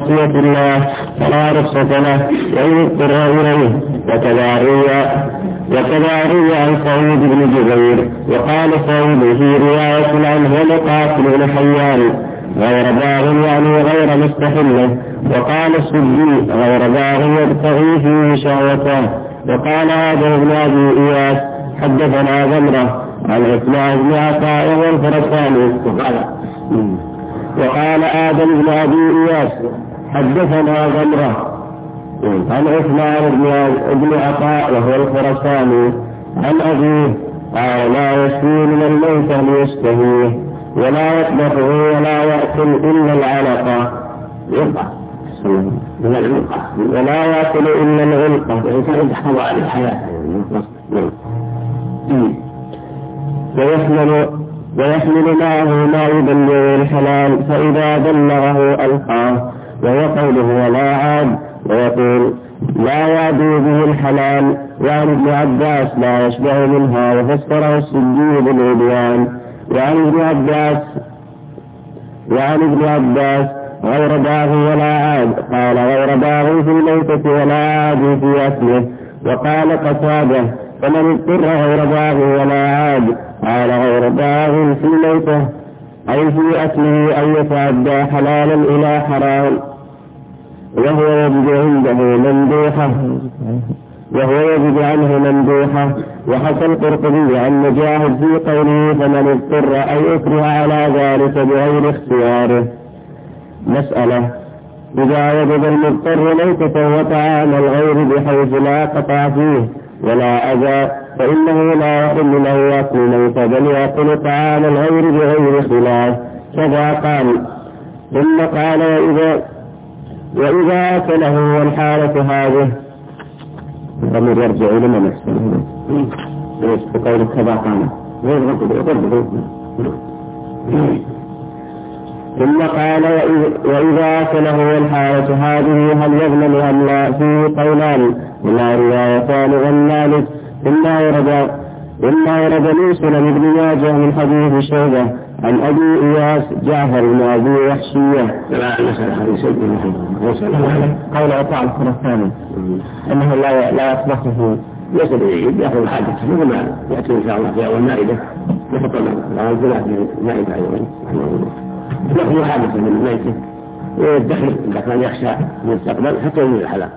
معصية الله فلا رخصة له وإن اضطر إليه. وكذا روي عن سعيد بن جبير وقال سعيد في رواية عنه ومقاتل بن حيان غير باغ يعني غير مستحله. وقال السدي غير باغ يبتغي فيه شهوته. وقال آدم بن أبي إياس حدثنا غمرة عن عثمان بن عطاء والفرساني. وقال آدم بن أبي إياس حدثنا غمرة عن عثمان بن عطاء وهو الخرساني عن أبيه قال لا يشفي من الموت ليشتهيه ولا يطبخه ولا يأكل إلا العلقة ولا يأكل إلا العلقة يحفظ على الحياة ويحمل معه ما يبلغ الحلال فإذا بلغه ألقاه. وهو قوله ولا عاد ويقول لا يعدو به الحلال. وعن ابن عباس لا يشبع منها وفسره السدي بالعدوان. وعن ابن عباس غير باغ ولا عاد قال غير باغ في الميتة ولا عاد في أكله. وقال قتادة فمن اضطر غير باغ ولا عاد قال غير باغ في الميتة أي في أكله أن يتعدى حلالا إلى حرام وهو يجد عنه مندوحة. وحصل القرطبي عن مجاهد في قوله فمن اضطر أن يكره على ذلك بغير اختياره. مسألة إذا وجد المضطر ميتة وطعام الغير بحيث لا قطع فيه ولا أذى فإنه لا يحل له يأكل ميتة بل يأكل طعام الغير بغير خلاف. كذا قال. ثم قال وإذا أكله والحالة هذه ضمير يرجع لمن يحسنه بقول كذا قال. ثم قال وإذا أكله والحالة هذه هل يظلم أم لا فيه قولان ولا روايتان غنالك. ثم ورد مسلم بن ماجه من حديث شعبة عن أبي إياس جعفر بن أبي وحشية قول عطاء الخرساني أنه لا يطبخه يسأل يأخذ حاجته مثل ما يأتي إن شاء الله في أول مائدة يحط على الجناح في المائدة أيضا يأخذ حاجته من الميتة ويدخل إذا كان يخشى المستقبل حتى يجوز الحلال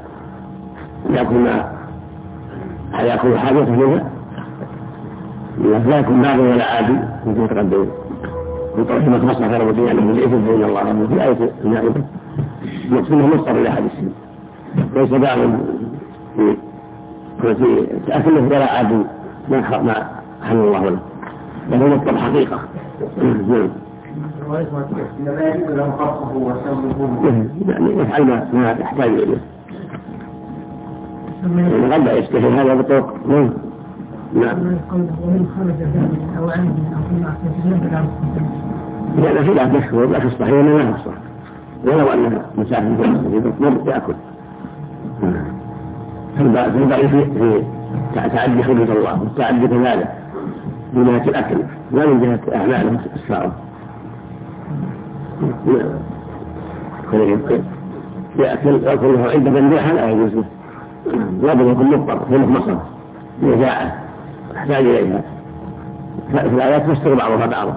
يأكل حاجته منها لا يكون باغي ولا عادي مثل تقدم من طرف ما تمسح في ربطين أنه ليس بين الله عنه في آية المائدة مقصوده مصدر إلى أحد السنين ليس باغي في تأكله ولا عادي ما حل الله له بل هو مطلب حقيقة. يعني يفعل ما يحتاج إليه يعني غدا يشتهي هذا بطوق. نعم ومن خرج ذلك أو عنده أو في معصية لا خلاف مشهور لا تصلح ولا ما تصلح ولو أنها مسافة في يأكل فالبعض في تعدي حدود الله والتعدي كذلك من جهة الأكل لا من جهة أعماله السارة. يأكل له عدة مندوحة لا يجوز له لا بد يكون مضطر في مصر نزاعة يحتاج إليها في الآيات تفسر بعضها بعضا.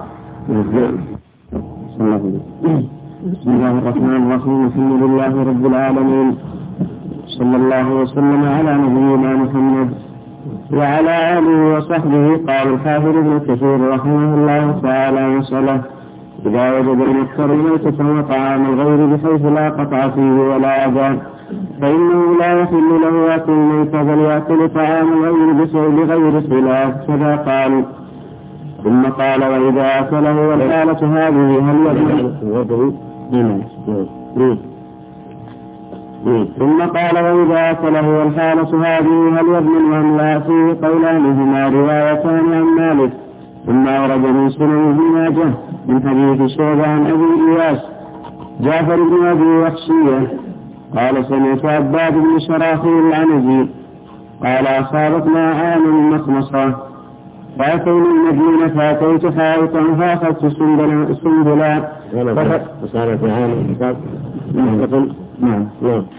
بسم الله الرحمن الرحيم الحمد لله رب العالمين صلى الله وسلم على نبينا محمد وعلى آله وصحبه. قال الحافظ ابن كثير رحمه الله تعالى وصله إذا وجد المضطر ميتة وطعام الغير بحيث لا قطع فيه ولا أذى فإنه لا يحل له يأكل الميتة بل يأكل طعام الغير بغير خلاف. كذا قال. ثم قال وإذا أكله والحالة هذه هل ثم قال وإذا أكله والحالة هذه هل يضمن أم لا فيه قولانهما روايتان عن مالك. ثم ورد من سنن ابن ماجه من حديث شعبة عن أبي إياس جعفر بن أبي وحشية قال سمعت عباد بن شراحيل العنزي قال أصابتنا عام مخمصة فأتينا المدينة فأتيت حائطا فأخذت سنبلا وصار في عام الكتاب نعم.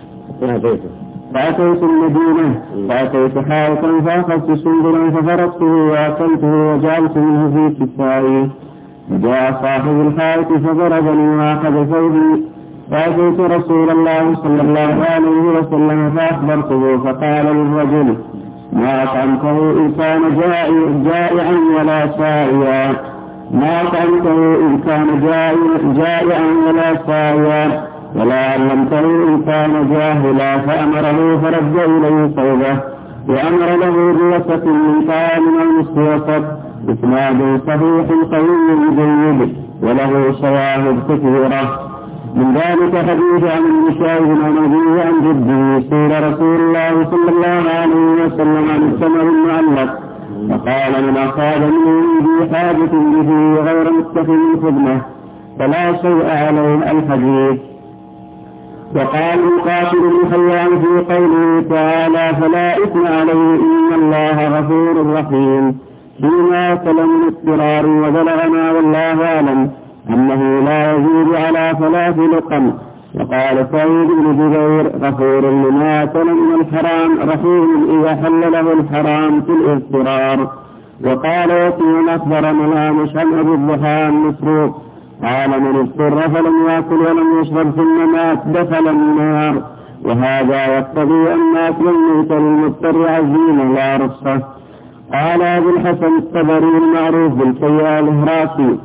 فأتيت المدينة فأتيت حائطا فأخذت سندلا ففرقته وأكلته وجعلت منه في كفائي. جاء صاحب الحائط فضربني وأخذ ثوبي فأتيت رسول الله صلى الله عليه وسلم فأخبرته فقال للرجل ما أطعمته إن كان جائعا ولا سائيا ما أطعمته إن كان جائعا ولا سائيا ولا علمته إن كان جاهلا فأمره فرد إليه ثوبه وأمر له بوسط من طعام أو نصف وسط. إسناد صحيح قوي جيد وله شواهد كثيرة. من ذلك حديث عن المشاهد عن أبيه عن جده سئل رسول الله صلى الله عليه وسلم عن الثمر المعلق فقال من أصاب منه ذي حاجة به غير متخذ خدمة فلا شيء عليه الحديث. وقال مقاتل بن حيان في قوله تعالى فلا إثم عليه إن الله غفور رحيم فيما أكل من اضطرار. وبلغنا والله أعلم أنه لا يزيد على 3 لقم. وقال سعيد بن جبير غفور لما أكل من الحرام رحيم إذا حل له الحرام في الاضطرار. وقال يتيم أخبرنا مشعل أبو الضحى المسروق قال من اضطر فلم يأكل ولم يشرب ثم مات دخل النار. وهذا يقتضي أن أكل الميت للمضطر عزيمة لا رخصة. قال أبو الحسن الطبري المعروف بالكيال الهراسي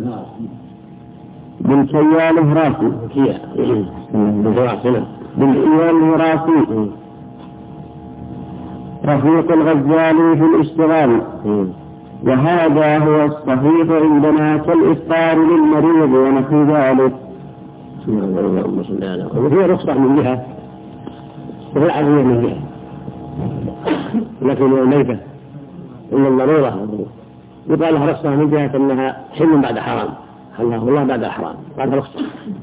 رفيق الغزالي في الاشتغال. وهذا هو الصحيح عندنا كالإفطار للمريض ونحو ذلك. وفي رخصة من جهة وفي العافية من جهة لكن الميتة إن الضرورة يقال لها رخصة من جهة أنها حل بعد حرام حلها الله بعد حرام بعد رخصة.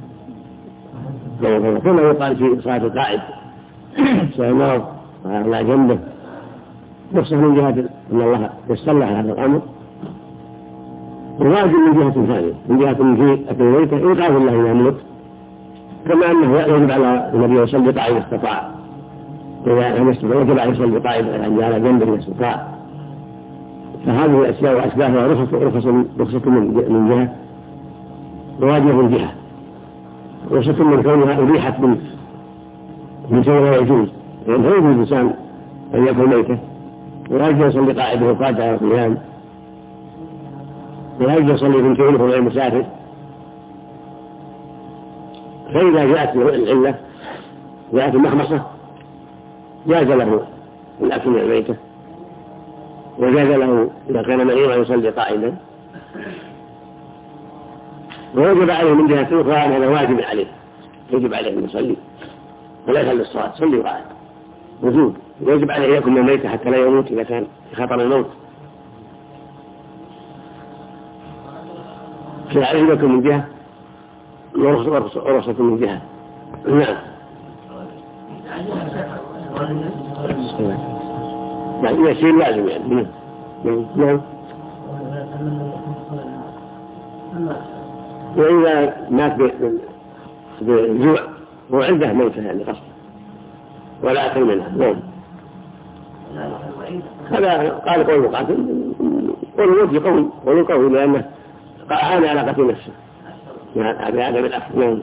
كما يقال في صلاة القائد سيمر على جنبه رخصة من جهة أن الله يصلح هذا الأمر. وواجب من جهة ثانية من جهة في أكل الميتة إنقاذ الله يملك كما أنه يجب على النبي يصلي قائد استطاع إذا لم يستطع يجب على يصلي قائد على جنبه استطاع. فهذه الأشياء وأسبابها رخصة من جهة وواجب من جهة رخصة من كونها أبيحت من شيء لا يجوز يعني لا يجوز الإنسان أن يكون ميتة ويجب يصلي قاعده وقاعد على القيام ويجب يصلي من كونه غير مسافر. فإذا جاءت العلة جاءت المحمصة جاز له الأكل من الميتة وجاز له إذا كان مريضا يصلي قائدا. ويجب عليه من جهة أخرى أن هذا واجب عليه يجب عليه أن يصلي ولا يصلي الصلاة صلي قائد وجوب. يجب عليه يأكل من الميتة حتى لا يموت إذا كان في خطر الموت. فعليه يأكل من جهة ورخصة من جهة. نعم يعني شيء لازم يعني. نعم وإذا مات بجوع هو عنده ميتة يعني قصد ولا أكل منها. نعم هذا قال قول مقاتل والوجه قول لأنه عان على قتل نفسه يعني هذا بالأكل. نعم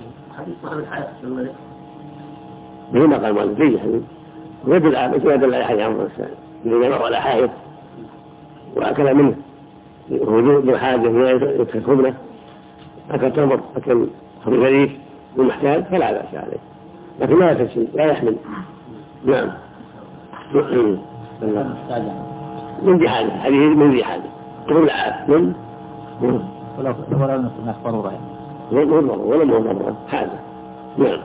هنا قال والديه يدل على يحيى عمر السلام لجمع ولا حائط وأكل منه وجود الحاجة يدخل خبرة أكل تمر أكل خبر غريب والمحتاج فلا بأس عليه لكن لا تشيء لا يحمل. نعم من ذي حاجة هذه من ذي حاجة قبل العاد ولا ناس ضرورة ولا ضرورة حاجة. نعم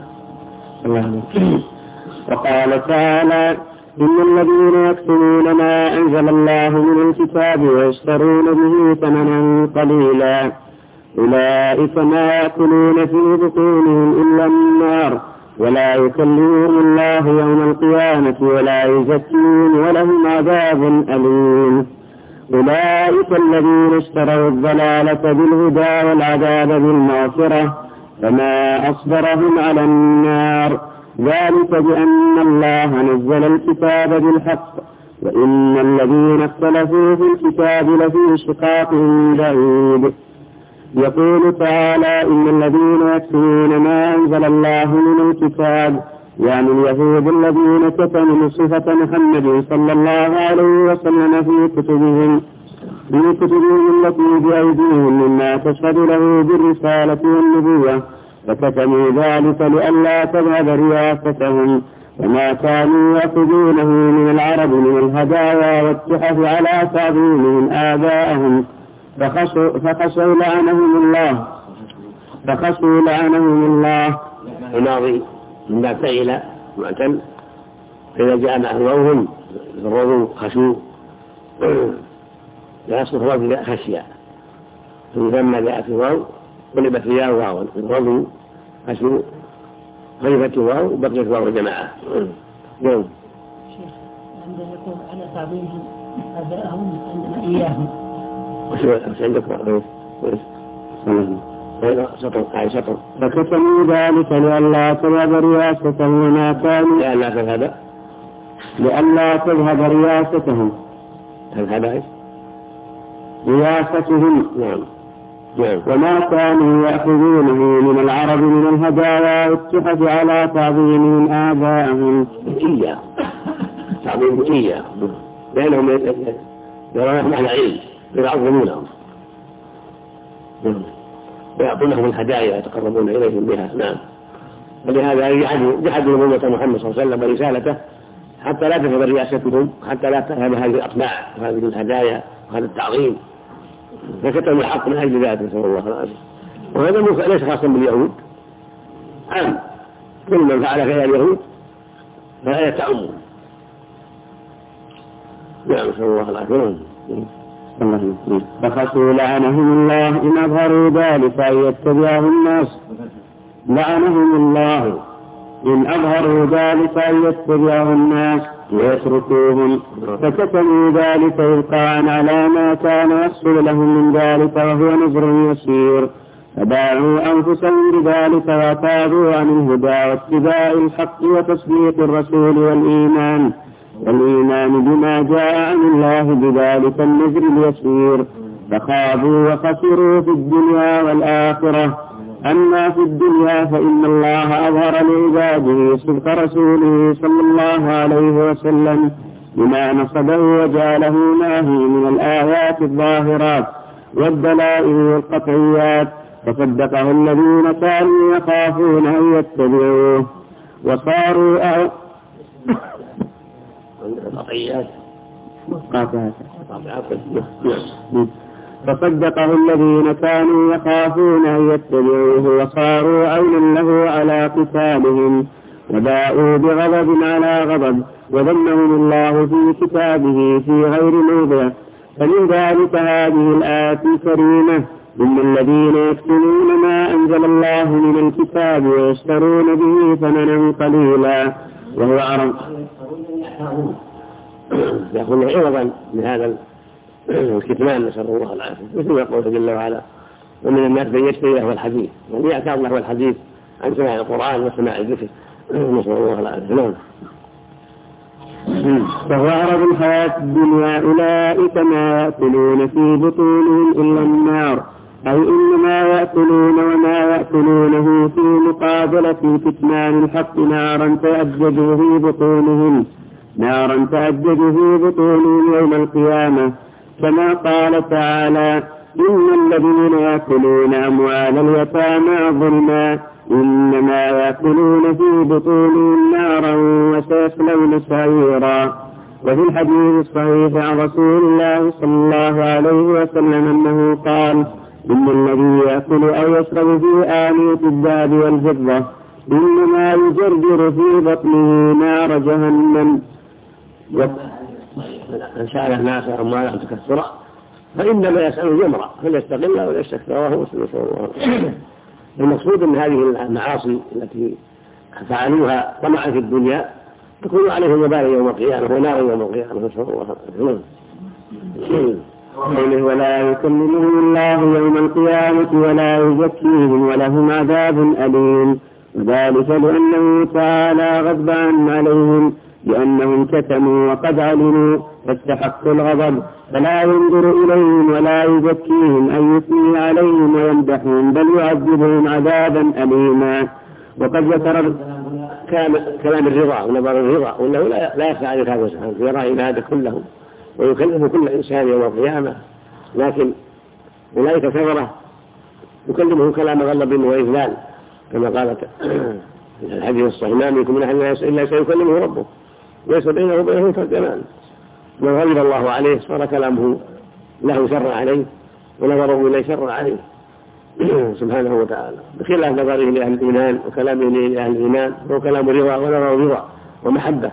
وقال تعالى إن الذين يكتمون ما أنزل الله من الكتاب ويشترون به ثمنا قليلا أولئك ما يأكلون في بطونهم إلا النار ولا يكلمهم الله يوم القيامة ولا يزكيهم ولهم عذاب أليم. أولئك الذين اشتروا الضلالة بالهدى والعذاب بالمغفرة فما أصبرهم على النار ذلك بأن الله نزل الكتاب بالحق وإن الذين اختلفوا في الكتاب لفي شقاق بعيد. يقول تعالى إن الذين يكتمون ما أنزل الله من الكتاب يعني اليهود الذين كتموا صفة محمد صلى الله عليه وسلم في كتبهم التي بأيديهم مما تشهد له بالرسالة والنبوة فكتموا ذلك لئلا تذهب رياستهم وما كانوا يأخذونه من العرب من الهدايا والتحف على تعظيمهم آباءهم فخشوا لعنهم الله الماضي من باب فعل معتل فإذا جاء معهم الرضو خشوا لا يصلح واو إذا خشيا فلما جاءت الواو قلبت الياء واوا الرضو خشوا غيبت واو بقيت واو الجماعة. شيخ عندما يقول على تعظيمهم آباءهم عندنا إياهم وش عندك سطر فكتموا ذلك لئلا تذهب رياستهم وما كانوا لئلا تذهب رياستهم رياستهم وما كانوا يأخذونه من العرب من الهدايا والتحف على تعظيمهم آباءهم تعظيم إياه لأنهم يرونهم على علم يعظمونهم ويعطونهم الهدايا يتقربون إليهم بها. نعم. ولهذا جحدوا نبوة محمد صلى الله عليه وسلم ورسالته حتى لا تذهب رياستهم حتى لا تذهب هذه الأطماع وهذه الهدايا وهذا التعظيم فكتموا الحق من أجل ذلك نسأل الله العافية. وهذا ليس خاصا باليهود عام كل من فعل فيها اليهود فهي تعم. نعم نسأل الله العافية. فخشوا لعنهم الله إن أظهروا ذلك أن يتبعهم الناس لعنهم الله إن أظهروا ذلك أن يتبعهم الناس ويتركوهم فكتموا ذلك إلقاء على ما كان يحصل لهم من ذلك وهو نذر يسير فباعوا أنفسهم بذلك وتابوا عن الهدى واتباع الحق وتصديق الرسول والإيمان بما جاء عن الله بذلك النذر اليسير فخابوا وخسروا في الدنيا والآخرة. أما في الدنيا فإن الله أظهر لعباده صدق رسوله صلى الله عليه وسلم بما نصبه وجعله ناهي من الآيات الظاهرات والدلائل والقطعيات فصدقه الذين كانوا يخافون أن يتبعوه وصاروا فصدقه الذين كانوا يخافون أن يتبعوه وصاروا عونا له على قتالهم وباءوا بغضب على غضب وذمهم الله في كتابه في غير موضع. فمن ذلك هذه الآيات الكريمة إن الذين يكتمون ما أنزل الله من الكتاب ويشترون به ثمنا قليلا وهو عرض يأخذ عوضا من هذا الكتمان نسأل الله العافية مثل ما يقول جل وعلا ومن الناس من يشتري له الحديث يعني يأتى الله الحديث عن سماع القرآن وسماع الذكر نسأل الله العافية. نعم. فهو عرض الحياة الدنيا أولئك ما يأكلون في بطونهم إلا النار أي إنما يأكلون وما يأكلونه في مقابلة كتمان الحق نارا تأجج في بطونهم يوم القيامة كما قال تعالى إن الذين يأكلون أموال اليتامى ظلما إنما يأكلون في بطونهم نارا وسيصلون سعيرا. وفي الحديث الصحيح عن رسول الله صلى الله عليه وسلم أنه قال إن الذي يأكل أو يشرب في آنية الذهب والفضة إنما يجرجر في بطنه نار جهنم. إن سأل الناس أموالا تكثرا فإنما يسأل جمرا فليستقل ولا يستكثر وهو نسأل الله. المقصود أن هذه المعاصي التي فعلوها طمعا في الدنيا تكون عليهم وبالا يوم القيامة ونارا يوم القيامة نسأل الله. قوله ولا يكلمهم الله يوم القيامة ولا يزكيهم ولهم عذاب أليم، وذلك لأنه تعالى غضبان عليهم لأنهم كتموا وقد علموا فاستحقوا الغضب، فلا ينظر إليهم ولا يزكيهم أن يثني عليهم ويمدحهم بل يعذبهم عذابا أليما. وقد ذكر كلام الرضا ونظر الرضا وأنه لا يخفى عن هذا سبحانه يرى إلى هذا كله ويكلف كل إنسان يوم القيامة، لكن أولئك كفرة يكلمه كلام غضب وإذلال كما قالت الحديث الصحيح ما منكم من أحد إلا سيكلمه ربه ليس بينه وبينه ترجمان. من غضب الله عليه صار كلامه له شر عليه ونظره إليه شر عليه سبحانه وتعالى، بخلاف نظره لأهل الإيمان وكلامه لأهل الإيمان هو كلام رضا ونظر رضا ومحبة.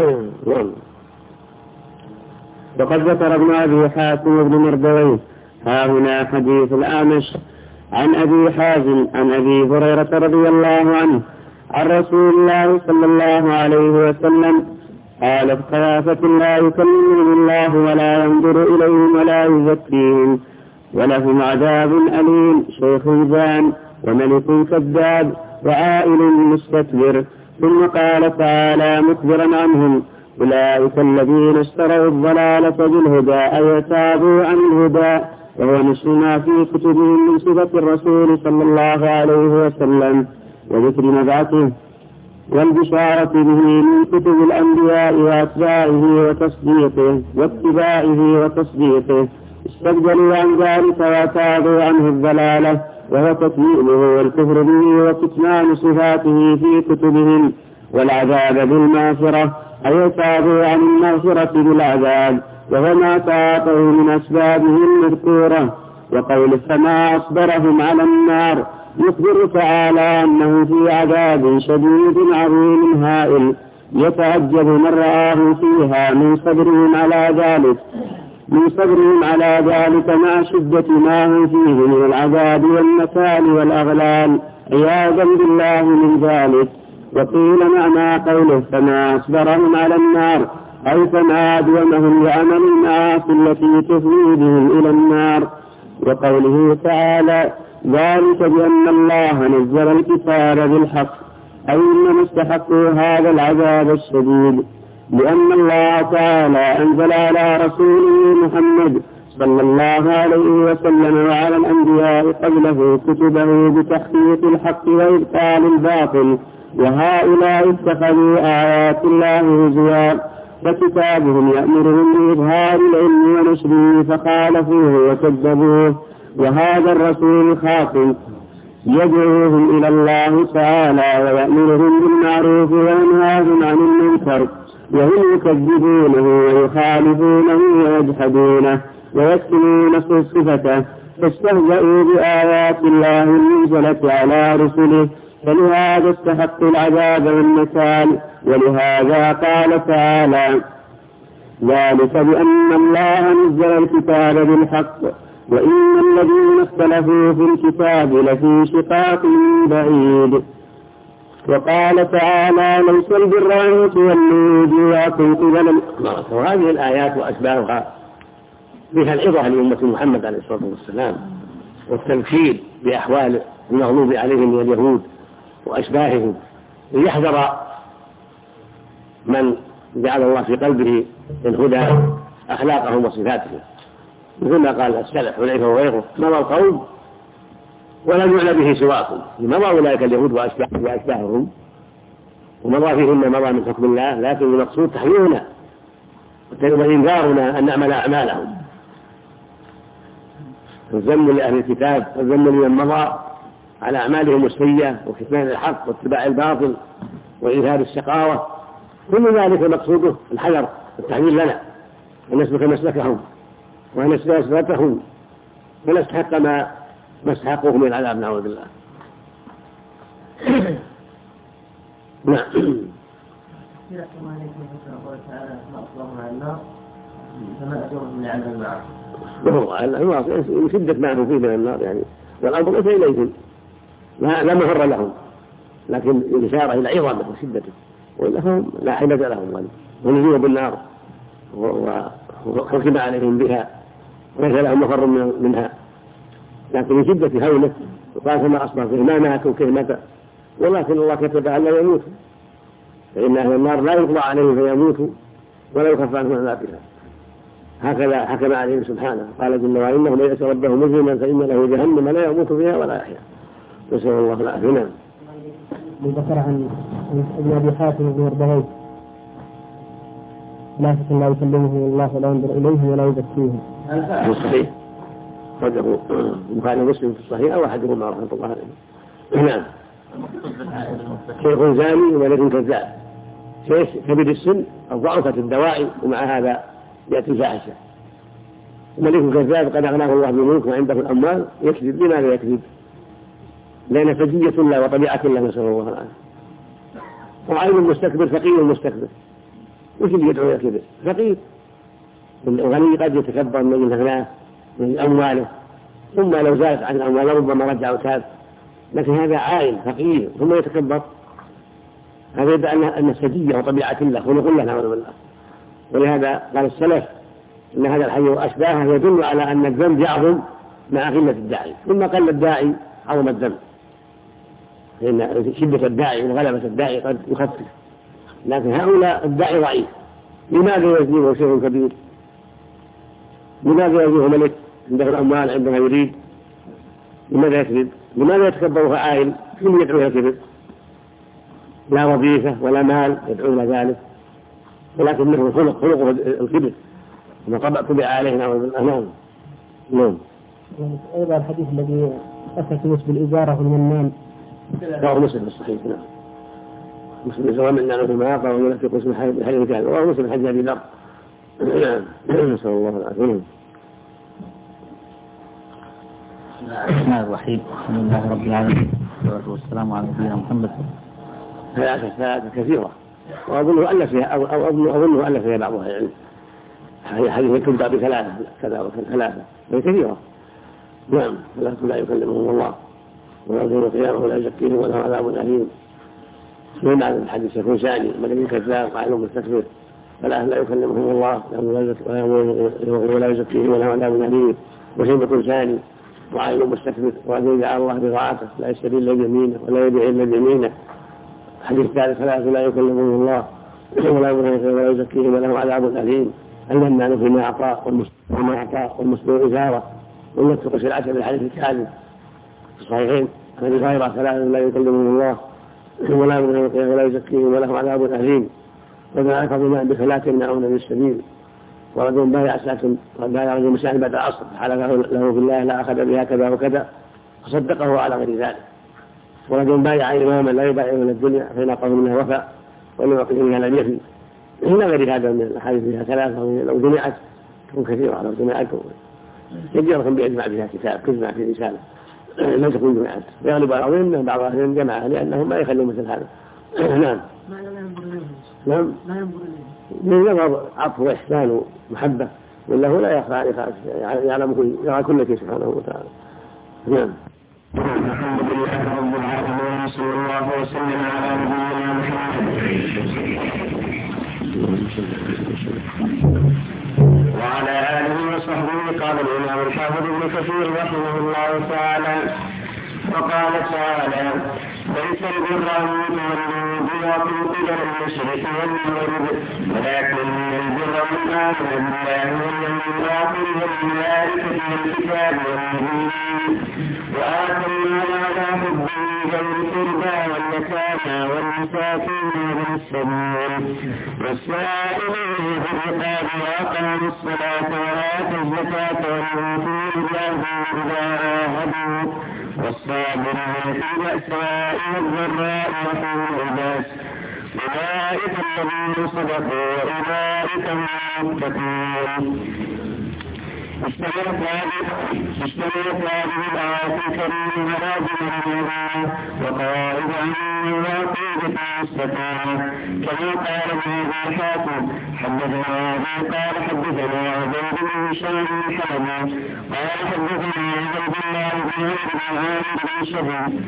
وقد ذكر ابن أبي حاتم بن مردويه ها هنا حديث الأعمش عن أبي حازم عن أبي هريرة رضي الله عنه عن رسول الله صلى الله عليه وسلم قال ثلاثة لا يكلمهم الله ولا ينظر إليهم ولا يزكيهم ولهم عذاب أليم، شيخ زان وملك كذاب وعائل مستكبر. ثم قال تعالى مخبرا عنهم أولئك الذين اشتروا الضلالة بالهدى أي تابوا عن الهدى، وهو مثل ما في كتبهم من صفة الرسول صلى الله عليه وسلم وذكر مبعثه والبشارة به من كتب الأنبياء وأتباعه وتصديقه واتباعه وتصديقه، استبدلوا عن ذلك وتابوا عنه الضلالة وهو تكذيبه والكفر به وكتمان صفاته في كتبهم، والعذاب بالمغفرة أي تابوا عن المغفرة بالعذاب وهو ما تعاطوا من أسبابه المذكورة. وقول فما أصبرهم على النار يخبر تعالى أنه في عذاب شديد عظيم هائل يتعجب من رآه فيها من صبرهم على ذلك مع شدة ما هم فيه من العذاب والنكال والأغلال عياذا بالله من ذلك. وقيل معنى قوله فما أصبرهم على النار أي فما أدومهم لعمل المعاصي التي تفضي بهم إلى النار. وقوله تعالى ذلك بأن الله نزل الكتاب بالحق أي إنما استحقوا هذا العذاب الشديد لأن الله تعالى أنزل على رسوله محمد صلى الله عليه وسلم وعلى الأنبياء قبله كتبه بتحقيق الحق وإبطال الباطل، وهؤلاء اتخذوا آيات الله هزوا، فكتابهم يأمرهم بإظهار العلم ونشره فخالفوه وكذبوه، وهذا الرسول خاطئ يدعوهم إلى الله تعالى ويأمرهم بالمعروف وينهاهم عن المنكر، وهم يكذبونه ويخالفونه ويجحدونه ويكتمون صفته، فاستهزأوا بآيات الله المنزلة على رسله، فلهذا استحقوا العذاب والنكال. ولهذا قال تعالى ذلك بأن الله نزل الكتاب بالحق وإن الذين اختلفوا في الكتاب لفي شقاق بعيد. وقال تعالى ليس البر أن تولوا وجوهكم قبل. وهذه الآيات وأشباهها فيها العظة لأمة محمد عليه الصلاة والسلام والتذكير بأحوال المغضوب عليهم من اليهود وأشباههم، ليحذر من جعل الله في قلبه الهدى أخلاقهم وصفاتهم، مثل ما قال السلف حذيفة وغيره مضى القوم ولم يعلم به سواكم، مضى أولئك اليهود وأشباههم ومضى فيهم ما مضى من حكم الله، لكن المقصود تحذيرنا وإنذارنا أن نعمل أعمالهم، الذم لأهل الكتاب والذم لمن مضى على أعمالهم السيئة وكتمان الحق واتباع الباطل وإظهار الشقاوة، كل ذلك مقصوده الحذر والتحذير لنا أن نسلك مسلكهم وأن نسلك مسلكهم ونستحق ما استحقوه من العذاب نعوذ بالله. نعم. من شدة ما هم فيه من النار يعني، والأمر ليس إليهم لا مفر لهم، لكن الإشارة إلى عظمة وشدته، وإلا فهم لا حمد لهم ونزلوا بالنار وحكم عليهم بها وليس له مفر منها، لكن من شدة هوله وقال كما أصبح فيه ما ماتوا كيف مات، ولكن الله كتب أن لا يموتوا، فإن أهل النار لا يقضى عليهم فيموتوا ولا يخفف عنهم عذابها. هكذا حكم عليهم سبحانه، قال جل وعلا إنه من يأس ربه مجرما فإن له جهنم لا يموت فيها ولا يحيا. نسأل الله العافية. ذكر عن ابن أبي حاتم بن وردويه لا يكلمه الله ولا ينظر إليه ولا يزكيه. في الصحيح رجعه البخاري ومسلم في الصحيح أو أحدهما رحمة الله عليه. نعم. شيخ زاني وولد كذاب، شيخ كبير السن أو ضعفت الدواعي ومع هذا يأتي فاحشة. ملك كذاب قد أغناه الله بملك وعنده الأموال يكذب. لماذا يكذب؟ لأن سجية الله وطبيعة الله نسأل الله العافية. وعين المستكبر فقير المستكبر، وش اللي يدعو يكذب؟ فقير. الغني قد يتكبر من أغناه من أمواله، ثم لو زادت عن الأموال ربما رجع وتاب، لكن هذا عائل فقير ثم يتكبر، هذا يدعى أن السجية وطبيعة الله خلق الله نعوذ بالله. ولهذا قال السلف إن هذا الحي وأشباهه يدل على أن الذنب يعظم مع قلة الداعي، ثم قل الداعي عظم الذنب، فإن شدة الداعي وغلبة الداعي قد يخفف، لكن هؤلاء الداعي ضعيف. لماذا يزنيه شيء كبير؟ لماذا يزنيه ملك عنده الأموال عندما يريد؟ لماذا يكذب؟ لماذا يتكبر عائل؟ من يدعو يكذب؟ لا وظيفة ولا مال يدعو إلى ذلك، ولكنه خلق الكبر ما طبع عليه. نعم. أيضا الحديث الذي أتى في نسب الإجارة والمنان رواه مسلم الصحيح. نعم. مسلم سواء من نعم في المواقع وينفق اسم الحديث كان رواه مسلم حديث أبي ذر. نسأل الله العافية. بسم الله الرحيم. الحمد لله رب العالمين والصلاة والسلام على نبينا محمد. ثلاثة كثيرة، وأظنه ألف فيها أو أظنه ألف فيها بعضها يعني. حديث تبدأ بثلاثة كذا وثلاثة كثيرة. نعم. ثلاثة لا يكلمهم الله ولا يوم القيامة ولا يزكيهم ولا عذاب أليم. من هذا الحديث يكون ثاني من كذاب قائل مستكبر فلا يكلمهم الله ولا يزكيهم ولا عذاب أليم. وشيء يكون ثاني وعائل مستكبر وأن يدعى الله بطاعته لا يستبين إلا بيمينه ولا يدعي إلا بيمينه. حديث ثالث ثلاثة لا يكلمهم الله ولا يزكيهم ولا عذاب أليم. المنان فيما أعطى والمسلم إزارة والنفق سلعة بالحديث الكاذب في الصحيحين الذي غير ثلاثة لا يكلمهم الله ولا يزكيهم ولا عذاب أليم. وذلك بما بخلاف يمنعون من السبيل. ورجل بايع ساكن بايع رجل مساعد بعد العصر حلف له بالله لا أخذ بها كذا وكذا فصدقه على غير ذلك. ورجل بايع إماما لا يبايع من الدنيا فإن أقر منها وفى وإن أقر منها لم يفي. هنا غير هذا من الأحاديث فيها ثلاثة لو جمعت تكون كثيرة، لو جمعت يجركم بإجماع بها كتاب تجمع في رسالة لا تكون جمعت. يغلب على العظيم بعض أهل جمعها لأنهم ما يخلون مثل هذا. نعم. نعم. من نظر عطف وإحسان ومحبة والله لا يخفى عليه، يعلم يرى كل شيء سبحانه وتعالى. نعم. الحمد لله رب العالمين صلى الله وسلم على نبينا محمد وعلى آله وصحبه. قال الإمام الحافظ ابن كثير رحمه الله تعالى وقال تعالى ليس البر أن تولوا وجوهكم قبل المشرق والمغرب ولكن البر من آمن بالله واليوم الآخر والملائكة والكتاب والنبيين وآتى المال على حبه ذوي القربى واليتامى والمساكين وابن السبيل والسائلين في الرقاب وأقاموا الصلاة وآتوا الزكاة والموفون بالعهد إذا عاهدوا والصابرين في البأساء والضراء وحين البأس أولئك الذين صدقوا وأولئك هم المتقون. اشتملت هذه الآيات الكريمة على جميع وقائد عن العقيدة المستقيمة كما قال ابن حاتم حدثنا أبي قال حدثنا عبيد بن هشام الحلبي قال حدثنا عبد الله بن عامر بن شبيب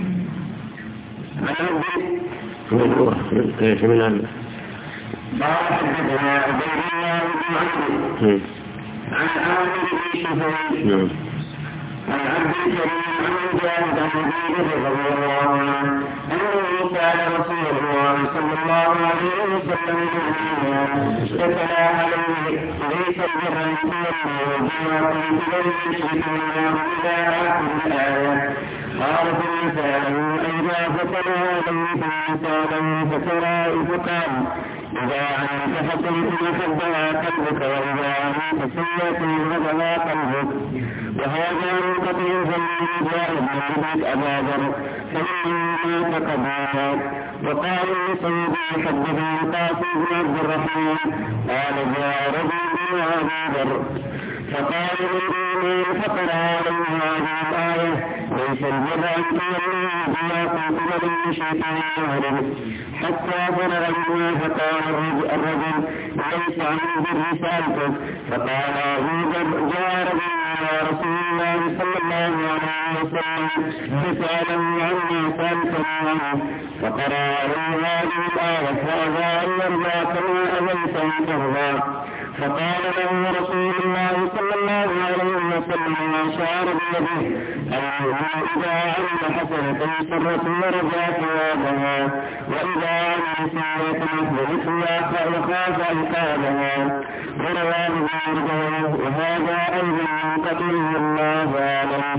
كيف من قال حدثنا عبيد الله بن عمرو عن عامر بن شفيع عن عبد الكريم عن جابر بن رضي الله عنه أنه سأل رسول الله صلى الله عليه وسلم فتلا عليه ليس البر أن تولوا وجوهكم قبل المشركين إلى آخر الآية. قال ثم سأله أيضا فتلا عليه ثم سأله فتلا فقال إذا علمت فقل فدعا قلبك وإذا علمت سيئة فدعا قلبك. وهذا منقطع فمن جاء بن أبا ذر فإنه مات قبلها. وقال لسيدي حدثنا قاسم بن عبد الرحمن قال جاء رجل من أبي ذر فقال إني فقرأ عليه هذه الآية ليس البر أن تولوا وجوهكم قبل المشركين حتى فرغ منها. فقال الرجل ليس عن البر سألته. فقال أبو ذر جاء رجل يا رسول الله صلى الله عليه وسلم فسأله عما سألتني عنه فقرأ عليه هذه الآية فأبى أن يرضى كما أبيت أن ترضى. فقال له رسول الله صلى الله عليه وسلم وأشار بيده المؤمن إذا عمل حسنة سرته ورجع ثوابها وإذا عمل سيئة أحببته وخاف عقابها. رواه ابن وهذا أيضا منقطع الله أعلم.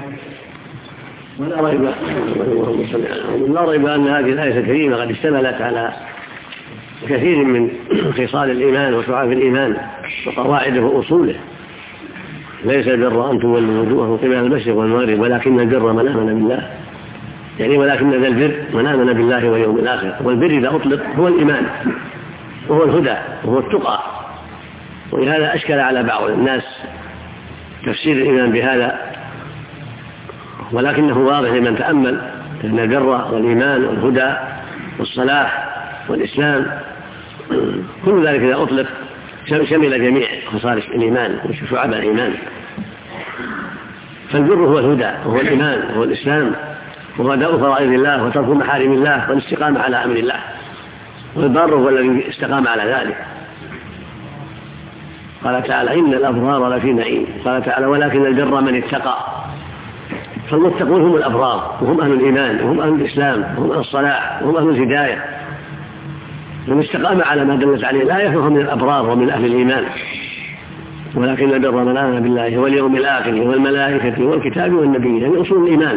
لا ريب أن هذه الآية الكريمة قد اشتملت على كثير من خصال الإيمان وشعاب الإيمان وقواعده وأصوله. ليس البر أن تولوا وجوهكم قبل المشرق والمغرب ولكن البر من آمن بالله، يعني ولكن ذا البر من آمن بالله واليوم الآخر. والبر إذا أطلق هو الإيمان وهو الهدى وهو التقى. ولهذا أشكل على بعض الناس تفسير الإيمان بهذا، ولكنه واضح لمن تأمل أن البر والإيمان والهدى والصلاح والإسلام كل ذلك إذا أطلق شمل جميع خصال الإيمان وشعب الإيمان. فالبر هو الهدى وهو الإيمان وهو الإسلام وهو أداء فرائض الله وترك محارم الله والاستقامة على أمر الله. والبر هو الذي استقام على ذلك. قال تعالى إن الأبرار لفي نعيم. قال تعالى ولكن البر من اتقى. فالمتقون هم الأبرار وهم أهل الإيمان وهم أهل الإسلام وهم أهل الصلاح وهم أهل الهداية. من استقام على ما دلت عليه الآية فهو من الأبرار ومن أهل الإيمان. ولكن البر من آمن بالله واليوم الآخر والملائكة والكتاب والنبي، يعني أصول الإيمان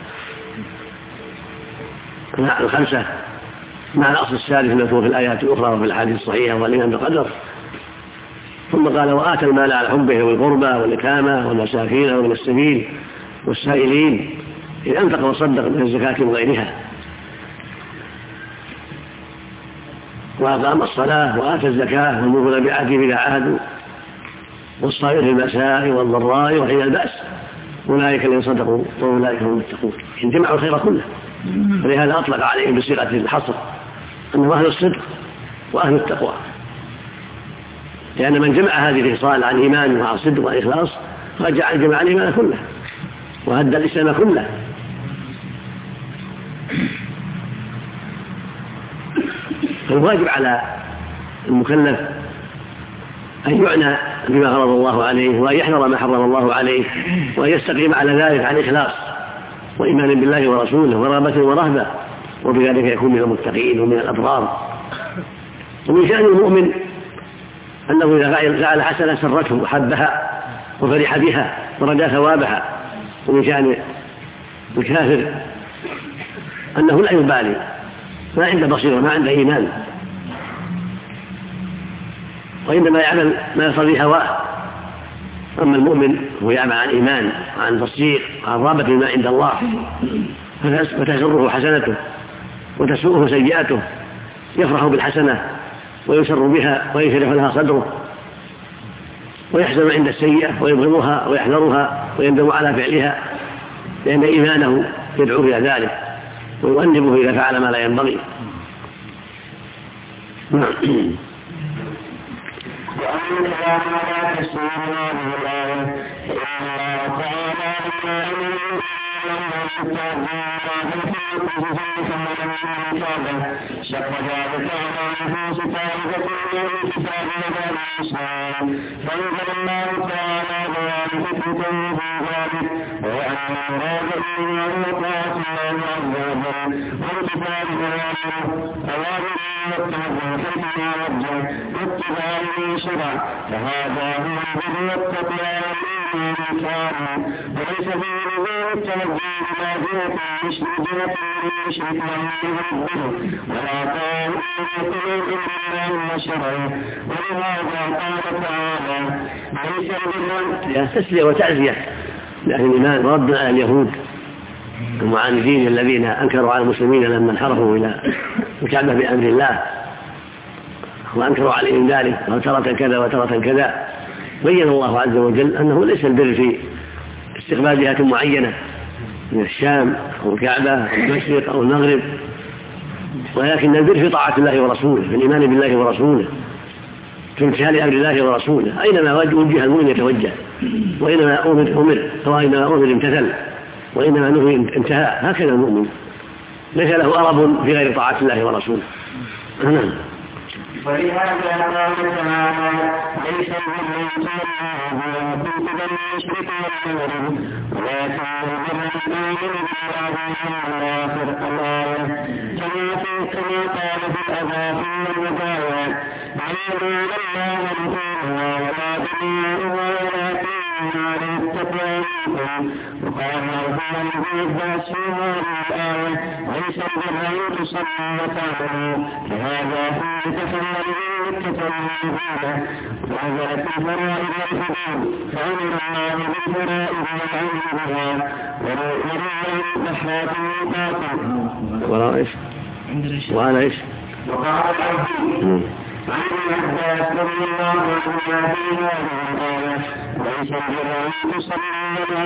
الخمسة مع الأصل الثالث المذكور في الآيات الأخرى وفي الأحاديث الصحيحة والإيمان بالقدر. ثم قال وآتى المال على حبه والقربى واليتامى والمساكين ومن السبيل والسائلين إذ أنفق وصدق من الزكاة وغيرها. وأقام الصلاة وآتى الزكاة والموفون بعهدهم إذا عاهدوا والصابرين في البأساء والضراء وحين البأس أولئك الذين صدقوا وأولئك هم المتقون. جمعوا الخير كله. ولهذا أطلق عليهم بصيغة الحصر أنهم أهل الصدق وأهل التقوى، لأن من جمع هذه الخصال عن إيمان وعن صدق وعن إخلاص فقد جمع الإيمان كله وهدى الإسلام كله. فالواجب على المكلف أن يعنى بما فرض الله عليه وأن يحذر ما حرم الله عليه وأن يستقيم على ذلك عن إخلاص وإيمان بالله ورسوله ورغبة ورهبة، وبذلك يكون من المتقين ومن الأبرار. ومن شأن المؤمن أنه إذا فعل حسنة سرته وحبها وفرح بها ورجى ثوابها. ومن شأن الكافر أنه لا يبالي، ما عنده بصيرة ما عنده إيمان، وإنما يعمل ما يصل به هواه. أما المؤمن هو يعمل عن إيمان وعن تصديق وعن رغبة ما عند الله، فتسره حسنته وتسوءه سيئته، يفرح بالحسنة ويسر بها ويشرح لها صدره، ويحزن عند السيئة ويبغضها ويحذرها ويندم على فعلها، لأن إيمانه يدعو إلى ذلك ويؤنبه إذا فعل ما لا ينبغي. وأن الله لا تسمع هذه الآية فإن الله تعالى لما أمر شق ذلك على نفوس طائفة من الكتاب وبعض الإسلام فأنزل الله تعالى بيان حكمته في ذلك وأن المراد إليه هو طاعة الله عز وجل والكتاب بيانه أوامره والتوجه حيثما وجه واتباع من شرع فهذا هو البر والتقوى والإيمان الكامل وليس في نظام التوجه إلى جهة المشرك ولا قال يقول إلا وشرعه ولهذا قال تعالى ليس البر تسلية وتعزية لأهل الإيمان ورد على اليهود المعاندين الذين أنكروا على المسلمين لما انحرفوا إلى الكعبة بأمر الله وأنكروا عليهم ذلك وترة كذا وترة كذا. بين الله عز وجل أنه ليس البر في استقبال جهة معينة من الشام أو الكعبة أو المشرق أو المغرب، ولكن البر في طاعة الله ورسوله، في الإيمان بالله ورسوله، في امتثال أمر الله ورسوله. أينما وجه المؤمن يتوجه، وإنما أمر وإنما أمر امتثل، وإنما نهي انتهى. هكذا المؤمن ليس له أرب في غير طاعة الله ورسوله. ولهذا قال تعالى ليس البر من كنت بني المشرك والمغرب ولكن البر من آمن بالله والآخر الآية كما قال في الأضافي والمداوات علموا الله ورسوله ولا دنياؤها ولكن عليه التقوى منكم. وقال مرفوعا ابن عباس في هذه الآية ليس البر أن تصلوا وتعملوا فهذا هو يتحمل التفاهم ونزلت الفرائض والحدود فأمر الله بالفرائض والعلم بها ورؤيا نحات القاتل وأنا إيش وقال عن عباس رضي الله عنه في هذه الآية ليس البر أن تصلوا ولا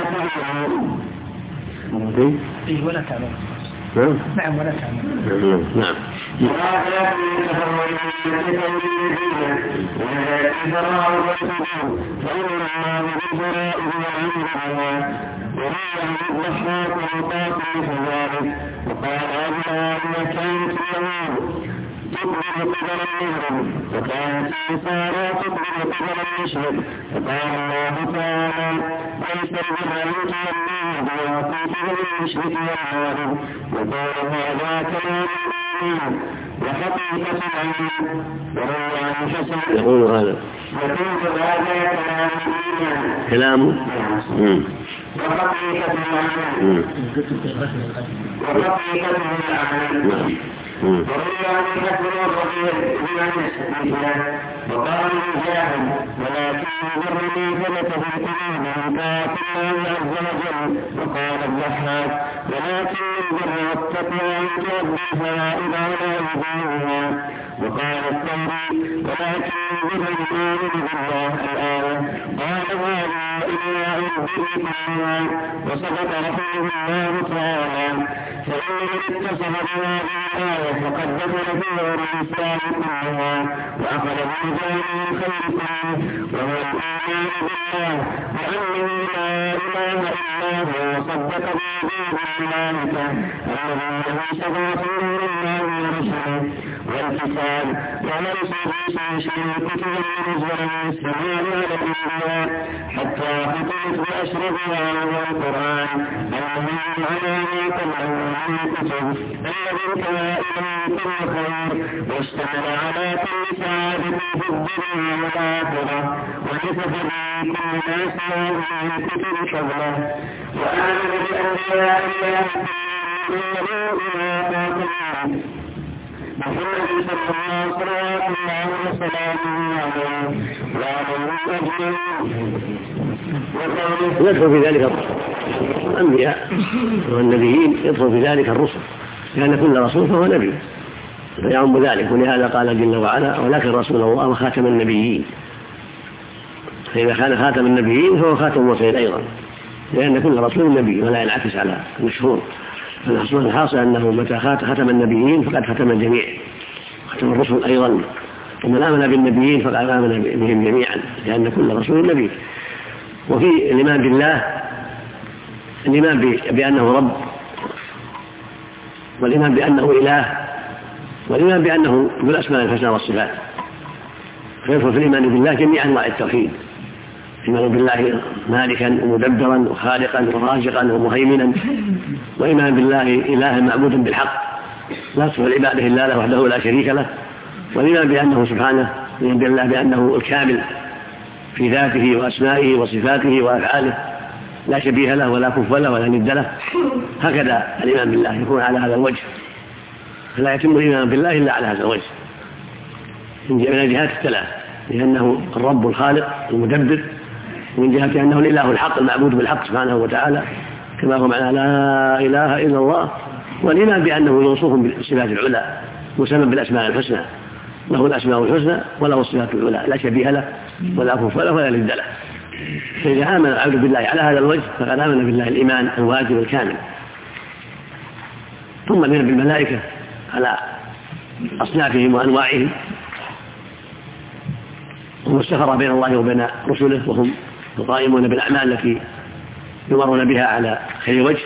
تعملوا ولا تعملوا نعم ولا تعمل. نعم. وهذا في تفرد الدين وهذا الفراغ والسجود فأمر الله بالفرائض والعمل بها ورأى الضحاك وقاتل كذلك. وقال أبوها ما كانت اليهود تقبل قبل المغرب وكانت النصارى تقبل قبل المشرق فقال الله تعالى ليس البر أن تولوا وقاتل المشرك والمغرب. وقال هذا كلام الإيمان وحقيقة العلم وروى عن حسن يقول هذا كلام كلام وحقيقة العلم وروى عن حسن الرضي بن أنس مثله. وقال مجاهد ولكن البر ما ثبت في القلوب من طاعة الله عز وجل. وقال الضحاك ولكن البر والتقوى أن تؤدي الفرائض على وجوهها. وقال الثوري ولكن البر الإيمان بالله الآية. قال هذا إلا البر كلها وصدق رحمه الله تعالى. فإن من اتصف بهذه الآية فقد دخل فيه الإسلام كلها وأخذ بمجانب الخير كله وهو الإيمان بالله وأنه لا إله إلا هو وصدق بوجود الملائكة الذين له شفاعة من الله ورسله والكتاب وليس بشيء الكتب المنزلة من السماء على الأنبياء حتى ختمت بأشرفها وهو القرآن المهم على ما تبعه عن الكتب الذي انتهى إليه كل خير واشتمل على كل سعادة في الدنيا والآخرة ونفذ به كل ما سواه من الكتب قبله. وآمن بأنبياء الله محمد صلى الله عليه وسلم يدخل في ذلك الأنبياء والنبيين، يدخل في ذلك الرسل، لأن كل رسول فهو نبي فيعم ذلك. ولهذا قال جل وعلا ولكن رسول الله وخاتم النبيين. فإذا كان خاتم النبيين فهو خاتم المرسلين أيضا، لأن كل رسول نبي ولا ينعكس على المشهور. الحاصل أنه متى ختم النبيين فقد ختم الجميع، ختم الرسل أيضا. ومن آمن بالنبيين فقد آمن بهم جميعا، لأن كل رسول نبي. وفي الإيمان بالله الإيمان بأنه رب، والإيمان بأنه إله، والإيمان بأنه ذو الأسماء الحسنى والصفات. فيدخل في الإيمان بالله جميع أنواع التوحيد: إيمان بالله مالكا ومدبرا وخالقا ورازقا ومهيمنا، وإيمان بالله إلها معبودا بالحق لا تصلح العبادة إلا له وحده لا شريك له، والإيمان بأنه سبحانه الإيمان بالله بأنه الكامل في ذاته وأسمائه وصفاته وأفعاله، لا شبيه له ولا كفء له ولا ند له. هكذا الإيمان بالله يكون على هذا الوجه، فلا يتم الإيمان بالله إلا على هذا الوجه من الجهات الثلاث: لأنه الرب الخالق المدبر، ومن جهة أنه الإله الحق المعبود بالحق سبحانه وتعالى كما هو معنى لا إله إلا الله، والإيمان بأنه موصوف بالصفات العلى مسمى بالأسماء الحسنى، له الأسماء الحسنى وله الصفات العلى لا شبيه له ولا كفء له ولا ند له. فإذا آمن العبد بالله على هذا الوجه فقد آمن بالله الإيمان الواجب الكامل. ثم الإيمان بالملائكة على أصنافهم وأنواعهم، هم السفر بين الله وبين رسله، وهم القائمون بالأعمال التي يمرون بها على خير وجه.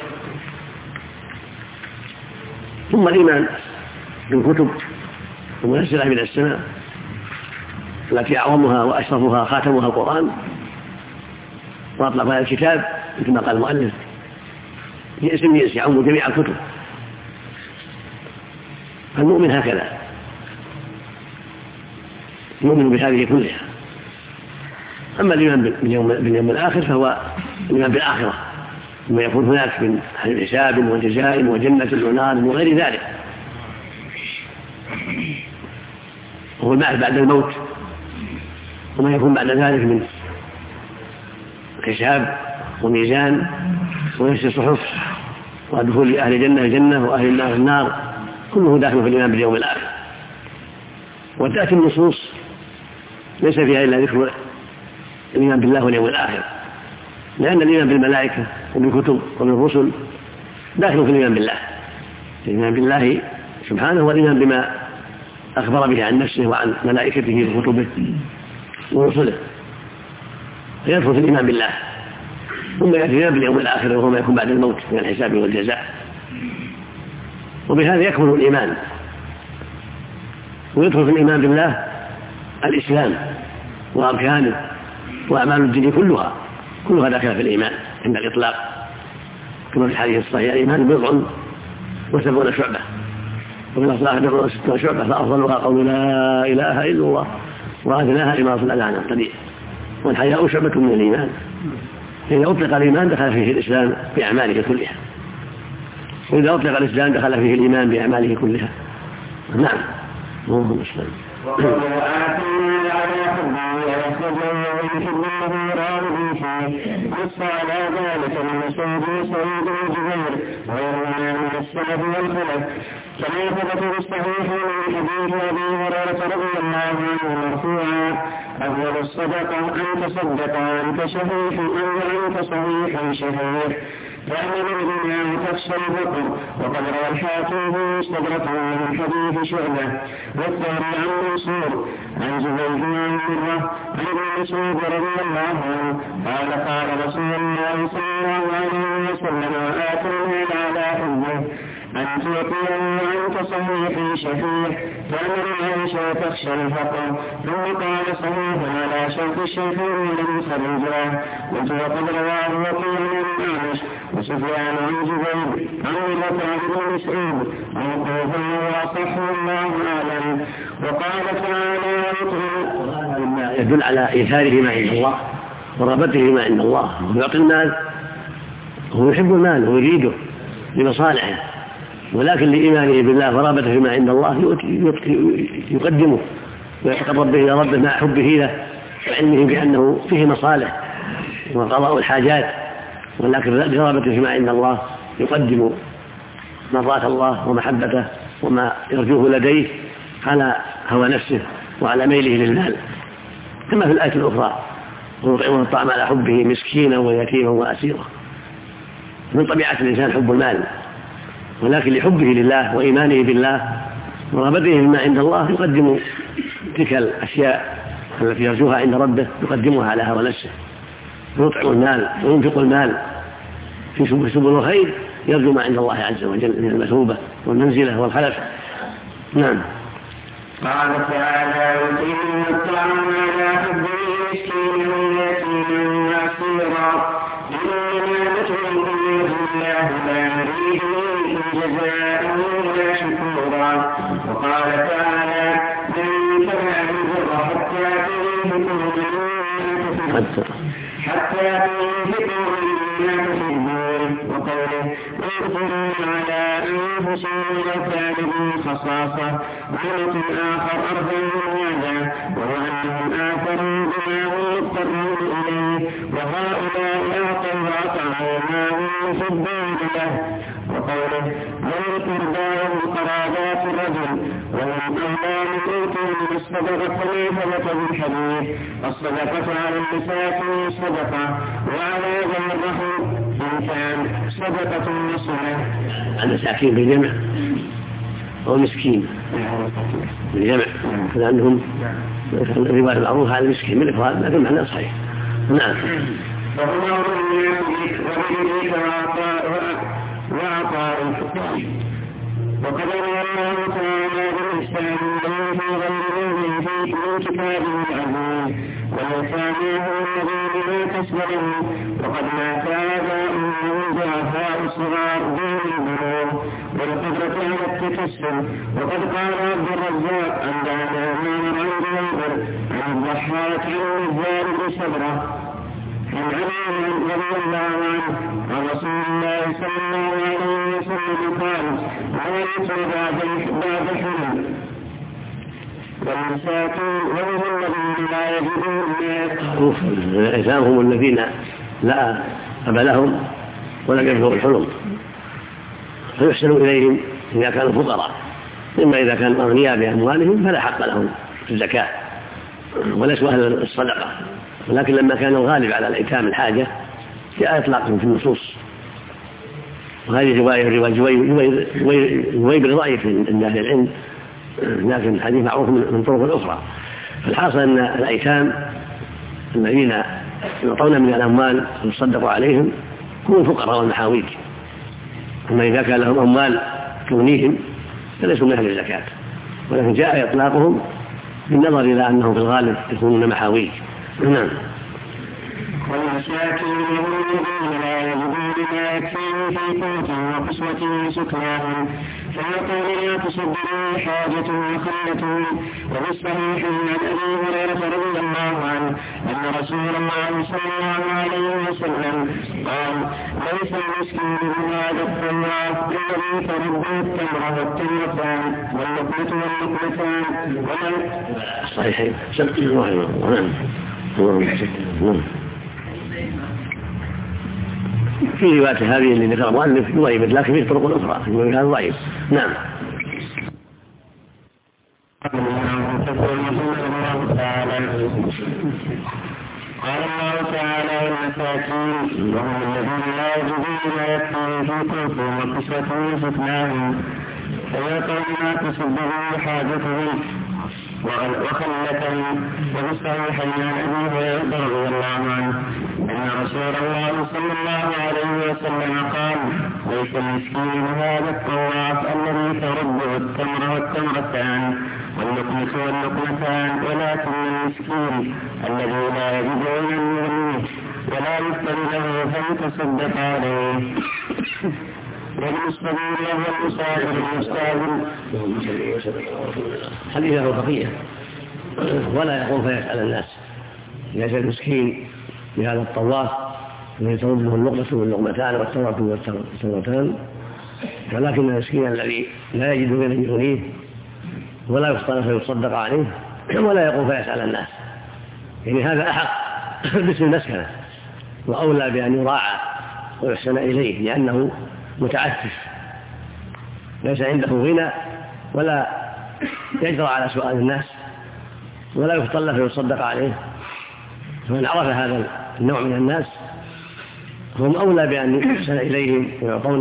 ثم الإيمان بالكتب المنزلة من السماء التي أعظمها وأشرفها خاتمها القرآن وأطلقها الكتاب كما قال المؤلف اسم يعم جميع الكتب. المؤمن هكذا يؤمن بهذه كلها. أما الإيمان باليوم الآخر فهو الإيمان بالآخرة، ثم يكون هناك من حساب وجزاء وجنة ونار وغير ذلك، وهو البعث بعد الموت، وما يكون بعد ذلك من حساب وميزان ونشر صحف ودخول أهل الجنة الجنة وأهل النار النار، كله داخل في الإيمان باليوم الآخر. وتأتي النصوص ليس فيها إلا ذكر الإيمان بالله واليوم الآخر، لأن الإيمان بالملائكة وبالكتب وبالرسل داخل في الإيمان بالله. الإيمان بالله سبحانه والإيمان بما أخبر به عن نفسه وعن ملائكته وكتبه ورسله، فيدخل في الإيمان بالله. ثم يأتي الإيمان باليوم الآخر وهو ما يكون بعد الموت من الحساب والجزاء. وبهذا يكمل الإيمان، ويدخل في الإيمان بالله الإسلام وأركانه وأعمال الدين كلها داخلة في الإيمان عند الإطلاق، كما في الحديث الصحيح: الإيمان بضع و70 شعبة، ومن أصلها 60 شعبة، فأفضلها قول لا إله إلا الله، وأدناها إماطة الأذى عن الطريق، والحياء شعبة من الإيمان. إذا أطلق الإيمان دخل فيه الإسلام بأعماله كلها، وإذا أطلق الإسلام دخل فيه الإيمان بأعماله كلها. نعم. اللهم صل قص على ذلك من سعيد وجبير وغيرهما من السلف والخلف، كما ثبت بالصحيح من حديث ابي هريره رضي الله عنه مرفوعا: افضل الصدقه ان تصدق وانت شحيح او انت صحيح شحيح، فأمن الدنيا وتخشى الفقر. وقد روى الحاكم في مستدرك من حديث شعبة والثاني عن منصور عن زبيد بن مرة عن ابن مسعود رضي الله عنه قال: قال رسول الله صلى الله عليه وسلم: آت المال على حبه أن تعطيه وأنت صحيح شحيح، فأمر العيش وتخشى الفقر. ثم قال: صحيح على شرط الشيخين لم يخرجاه. وقد رواه وكيع بن أعمش وسفيان عن جبير عن مرة عن ابن مسعود عن قوفه وأصح الله أعلم. وقال تعالى: يدل على إيثاره ما عند الله ورغبته ما عند الله. ويعطي المال، هو يحب المال ويريده لمصالحه، ولكن لإيمانه بالله ورغبته ما عند الله يقدمه ويتقرب به إلى ربه مع حبه له وعلمه بأنه فيه مصالح وقضاء الحاجات، ولكن لرغبته ما عند الله يقدم مرضاة الله ومحبته وما يرجوه لديه على هوى نفسه وعلى ميله للمال. كما في الآية الأخرى: ويطعمون الطعام على حبه مسكينا ويتيما وأسيرا. من طبيعة الإنسان حب المال، ولكن لحبه لله وإيمانه بالله ورغبته بما عند الله يقدم تلك الأشياء التي يرجوها عند ربه، يقدمها على هوى نفسه، يطعم المال وينفق المال في سبل الخير يرجو ما عند الله عز وجل من المثوبة والمنزلة والخلف. نعم. قال تعالى: يطعمون الطعام على حبه مسكينا ويتيما واسيرا إنما نطعمكم لوجه الله لا نريد منكم جزاء ولا شكورا. وقال تعالى: لن تنالوا البر حتى تنفقوا مما تحبون. وقوله: يؤثرون على أنفسهم ولو كان بهم خصاصة. ونعمة آخر أرضا من هذا وهو أنهم آثروا بما هم مضطرون إليه، وهؤلاء أعطوا وأطعموا ما هم مصدون له. وقوله: والقربى والقرابات الرجل وهم أولى من الصدقة كما ثبت بالحديث: الصدقة على المساكين صدقة، وعلى ذي الرحم إن كان صدقة وصلة. المساكين بالجمع أو مسكين بالجمع، لأنهم الرواية المعروفة على المسكين بالإفراد لكن معناه صحيح. نعم. فهو وبيديك وعطاء. وقد روى الله تعالى بالإحسان إليه في غيره في كتابه العزيز: ويتاماه الذين لا تسبلهم وقد مات آباؤهم ضعفاء صغار دون البلوغ والقدرة على التكسر. وقد قال عبد الرزاق: أنبأنا عن جابر عن الضحاك عن الزار بصبرة عن علي رضي الله عنه عن رسول الله صلى الله عليه وسلم قال: عملت بعد حلم والمساكين وهم الذين لا يجدون ما الإيتام هم الذين لا أب لهم ولم يبلغوا الحلم، فيحسن إليهم إذا كانوا فقراء، إما إذا كانوا أغنياء بأموالهم فلا حق لهم في الزكاة وليسوا أهل الصدقة. ولكن لما كان الغالب على الأيتام الحاجة جاء إطلاقهم في النصوص، وهذه رواية جويب ضعيف عند أهل العلم، لكن الحديث معروف من طرق أخرى. فالحاصل أن الأيتام الذين يعطون من الأموال ويصدقوا عليهم هم الفقراء والمحاويج، أما إذا كان لهم أموال تغنيهم فليسوا من أهل الزكاة، ولكن جاء إطلاقهم بالنظر إلى أنهم في الغالب يكونون محاويج. نعم. والمساكين هم الذين لا يجدون ما يكفيهم في قوتهم وقسوتهم وسكناهم، فيقول: لا تصدقوا حاجة وخلة. وبالصحيح عن أبي هريرة رضي الله عنه أن رسول الله صلى الله عليه وسلم قال: ليس المسكين من هذا الطلاق الذي تربى التمر والتمرتان واللقمة واللقمتان صحيح. في رواية هذه اللي ذكر المؤلف يضيب، لكن فيه طرق أخرى يقول هذا ضعيف. نعم. قال الله تعالى: المساكين وهم الذين لا يجدون ما يكفيهم في قوتهم وكسوتهم وسكناهم، فيقول: ما تصدقوا حاجتهم وخلتهم. وبالصحيحين عن أبي هريرة رضي الله عنه أن رسول الله صلى الله عليه وسلم قال: ليس المسكين هذا الطواف الذي تربه التمر والتمرتان واللقمة واللقمتان، ولكن المسكين الذي لا يجد من يغنيه ولا يفتر له فيتصدق عليه. والمستبين له المسافر المستاذن. حديثه بقية ولا يقوم فيسأل الناس. ليس المسكين بهذا الطواف الذي ترده اللقمة واللقمتان والتمرة والتمرتان، ولكن المسكين الذي لا يجد من يغنيه ولا يفطر فيتصدق عليه ولا يقوم فيسأل الناس. يعني هذا أحق باسم المسكنة وأولى بأن يراعى ويحسن إليه، لأنه متعفف ليس عنده غنى ولا يجرى على سؤال الناس ولا يفطر فيتصدق عليه. فمن عرف هذا النوع من الناس هم أولى بأن يحسن إليهم ويعطون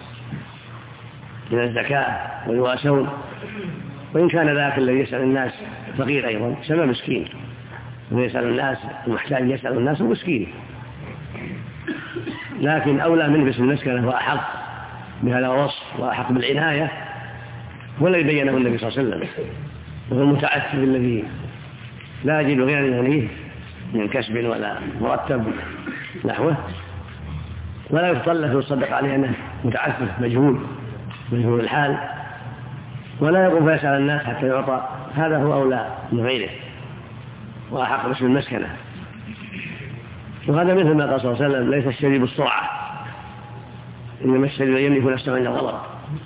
من الزكاة ويواسون، وإن كان ذاك الذي يسأل الناس فقير أيضا سمى مسكين، ويسأل الناس المحتاج يسأل الناس مسكين. لكن أولى من باسم المسكنة وأحق بهذا الوصف وأحق بالعناية والذي بينه النبي صلى الله عليه وسلم، وهو المتعفف الذي لا يجد غير يغنيه من كسب ولا مرتب نحوه، ولا يتطلف ويصدق عليه أنه متعفف مجهول الحال، ولا يقوم فيسأل الناس حتى يعطى. هذا هو أولى من غيره وأحق باسم المسكنة. وهذا مثل ما قال صلى الله عليه وسلم: ليس الشريب السرعة، إنما الشريب يملك نفسه عند الغضب.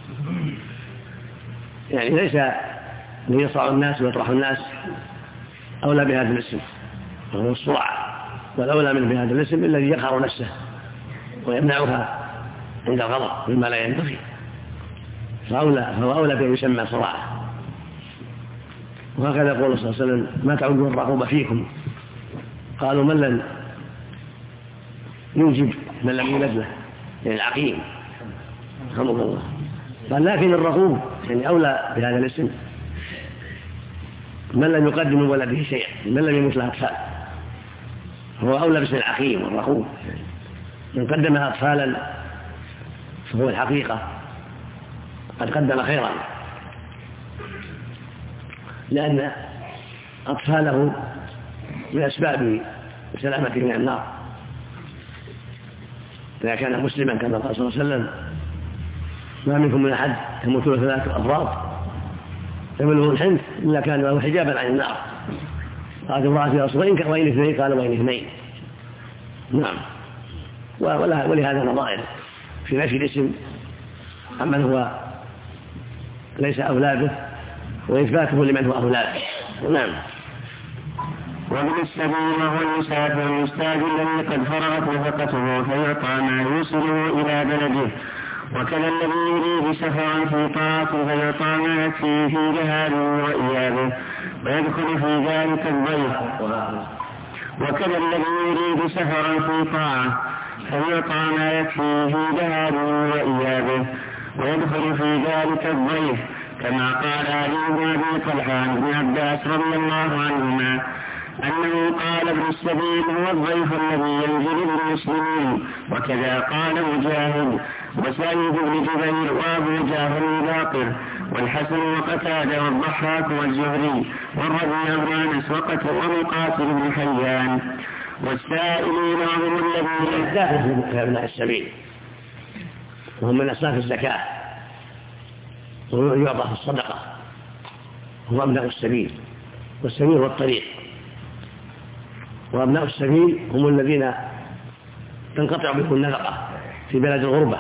يعني ليس ليصرع الناس ويطرح الناس أولى بهذا الاسم، وهو السرعة، والأولى منه بهذا الاسم الذي يقهر نفسه ويمنعها عند الغضب مما لا ينبغي، فهو أولى بأن يسمى سرعة. وهكذا يقول صلى الله عليه وسلم: ما تعودون الرقوبة فيكم؟ قالوا: من لم يوجب، من لم يولد له، يعني العقيم، رحمه الله. قال: لكن الرقوب يعني أولى بهذا الاسم من لم يقدم من ولده شيئا، من لم يمت له أطفال، هو أولى باسم العقيم والرقوب. من قدمها أطفالا فهو الحقيقة قد قدم خيرا، لأن أطفاله من أسباب سلامته من النار. إذا كان مسلما كما قال صلى الله عليه وسلم: ما منكم من أحد تموتون 3 أفراد يبلغ الحنث إلا كان له حجابا عن النار. قالت امرأة: يا رسول الله وإن 2؟ قال: وإن 2. نعم. ولهذا نظائر في نفي الاسم عمن هو ليس أولاده وإثباته لمن هو أولاده. نعم. وابن السبيل وهو المسافر المستاجر الذي قد فرغت نفقته فيعطى ما يوصله إلى بلده، وكذا الذي يريد سفرا في طاعة فيعطى ما يكفيه في ذهابه وإيابه ويدخل في ذلك الضيف. وكذا الذي يريد سفرا في طاعة فيعطى ما يكفيه في ذهابه وإيابه ويدخل في ذلك الضيف، كما قال علي بن أبي طلحة بن عباس رضي الله عنهما أنه قال: ابن السبيل هو الضيف الذي ينزل بالمسلمين. وكذا قال مجاهد وسعيد بن جبير وأبو جعفر الباقر والحسن وقتادة والضحاك والزهري والربيع بن أنس ومقاتل بن حيان والسائلين وهم الذين داخل في أبناء السبيل، وهم من أصناف الزكاة ويعطى في الصدقة، هو أبناء السبيل. والسبيل هو الطريق، وأبناء السبيل هم الذين تنقطع بهم النفقة في بلد الغربة،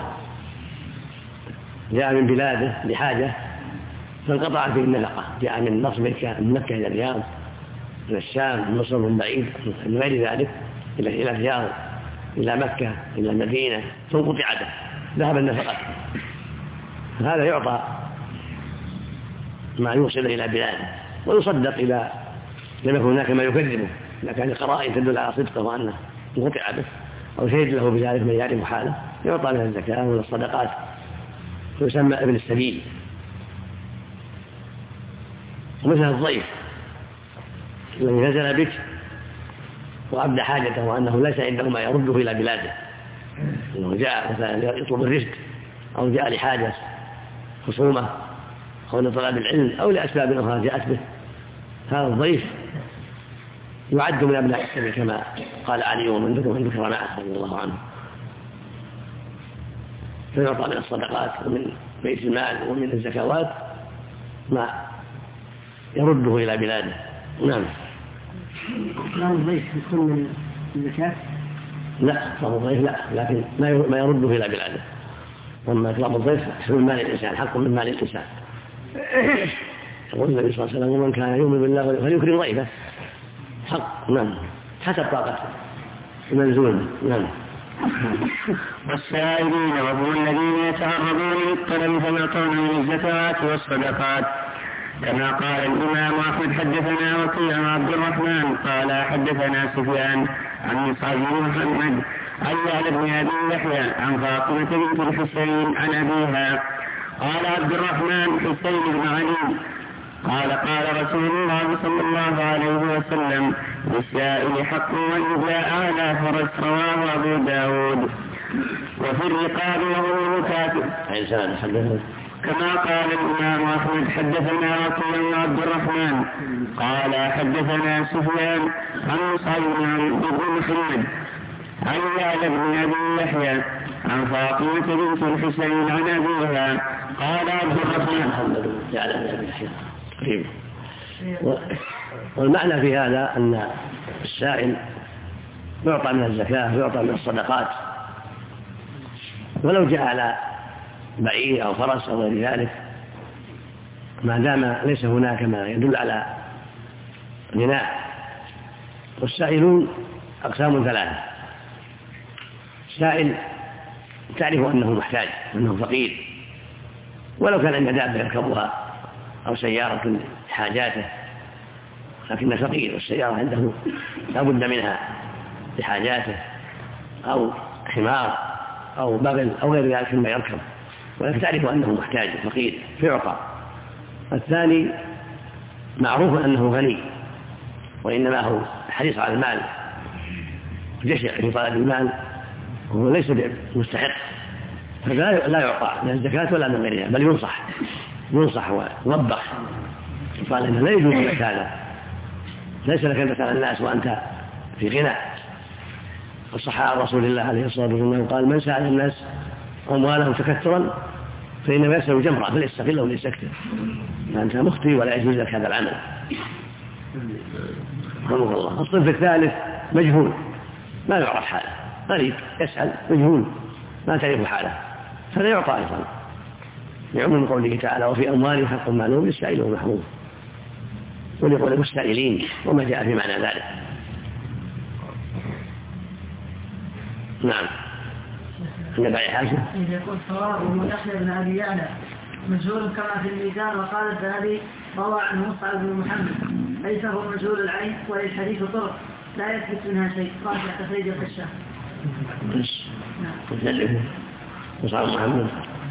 جاء من بلاده لحاجة فانقطع به النفقة، جاء من نصب مكة إلى الرياض، من الشام، من مصر، من بعيد، من غير ذلك إلى الرياض، إلى مكة، إلى المدينة، فانقطع عده ذهب النفقة. هذا يعطى ما يوصل إلى بلاده ويصدق إذا لم يكن هناك ما يكذبه، إذا كان قرائن تدل على صدقه وأنه انقطع به أو شهد له بذلك من يعرف حاله، يعطى من الزكاة ومن الصدقات ويسمى ابن السبيل. ومثل الضيف الذي نزل بك وأبدى حاجته وأنه ليس عنده ما يرده إلى بلاده، أنه جاء مثلا يطلب الرزق أو جاء لحاجة خصومة أو لطلب العلم أو لأسباب أخرى جاءت به، هذا الضيف يعد من أبناء السبيل كما قال علي ومن ذكر معه رضي الله عنه، فيعطى من الصدقات ومن بيت المال ومن الزكوات ما يرده إلى بلاده. نعم. لا الضيف يكون من الزكاة؟ لا، إطلاق الضيف لا، لكن ما يرده إلى بلاده. أما إطلاق الضيف من مال الإنسان، حق من مال الإنسان. يقول النبي صلى الله عليه وسلم: ومن كان يؤمن بالله فليكرم ضيفه، حق. نعم، حسب طاقته المنزول. نعم. والسائلين وهم الذين يتعرضون للطلب فيعطون من الزكاة والصدقات، كما قال الإمام أحمد: حدثنا وكيع عبد الرحمن قال حدثنا سفيان عن مصعب بن محمد عن يعلى بن أبي يحيى عن فاطمة بنت الحسين عن أبيها قال عبد الرحمن: حسين بن علي قال: قال رسول الله صلى الله عليه وسلم: للسائل حق وإذا أعلى فرج. رواه أبو داود. وفي الرقاب وهو المكاتب. كما قال الإمام أحمد حدثنا وكيع بن عبد الرحمن قال حدثنا سفيان عن مصعب بن محمد عن يعلى بن أبي يحيى عن فاطمة بنت الحسين عن أبيها قال عبد الرحمن يعلى بن أبي يحيى قريب. والمعنى في هذا أن السائل يعطى من الزكاة ويعطى من الصدقات ولو جاء على بعير أو فرس أو غير ذلك ما دام ليس هناك ما يدل على غناء. والسائلون أقسام ثلاثة: سائل تعرف أنه محتاج وأنه فقير ولو كان عنده دابة يركبها أو سيارة حاجاته لكن فقير والسيارة عنده لا بد منها لحاجاته أو حمار أو بغل أو غير ذلك مما يركب ولكن تعرف أنه محتاج فقير فيعطى. الثاني معروف أنه غني وإنما هو حريص على المال جشع في طلب المال وهو ليس مستحق فلا لا يعطى لا الزكاة ولا من غيرها بل ينصح ويوبخ قال إنه لا يجوز لك هذا ليس لك أن تسأل الناس وأنت في غنى. الصحة عن رسول الله عليه الصلاة والسلام قال: من سأل الناس أموالهم تكثرا فإنما يسأل جمرة فليستقل وليستكثر فأنت مخطئ ولا يجوز لك هذا العمل. رحمه الله. الصنف الثالث مجهول ما يعرف حاله غريب يسأل مجهول ما تعرف حاله فلا يعطى أيضا لعموم قوله تعالى: وفي أموالهم حق معلوم للسائل والمحروم ولقول المستائلين وما جاء في معنى ذلك. نعم. النبي حاشم يقول صواب يحيى بن أبي يعلى مجهول كما في الميزان وقال الذهبي روى عن مصعب بن محمد ليس هو مجهول العين وللحديث طرق لا يثبت منها شيء راجع تخريج الكشاف. نعم. مصعب بن محمد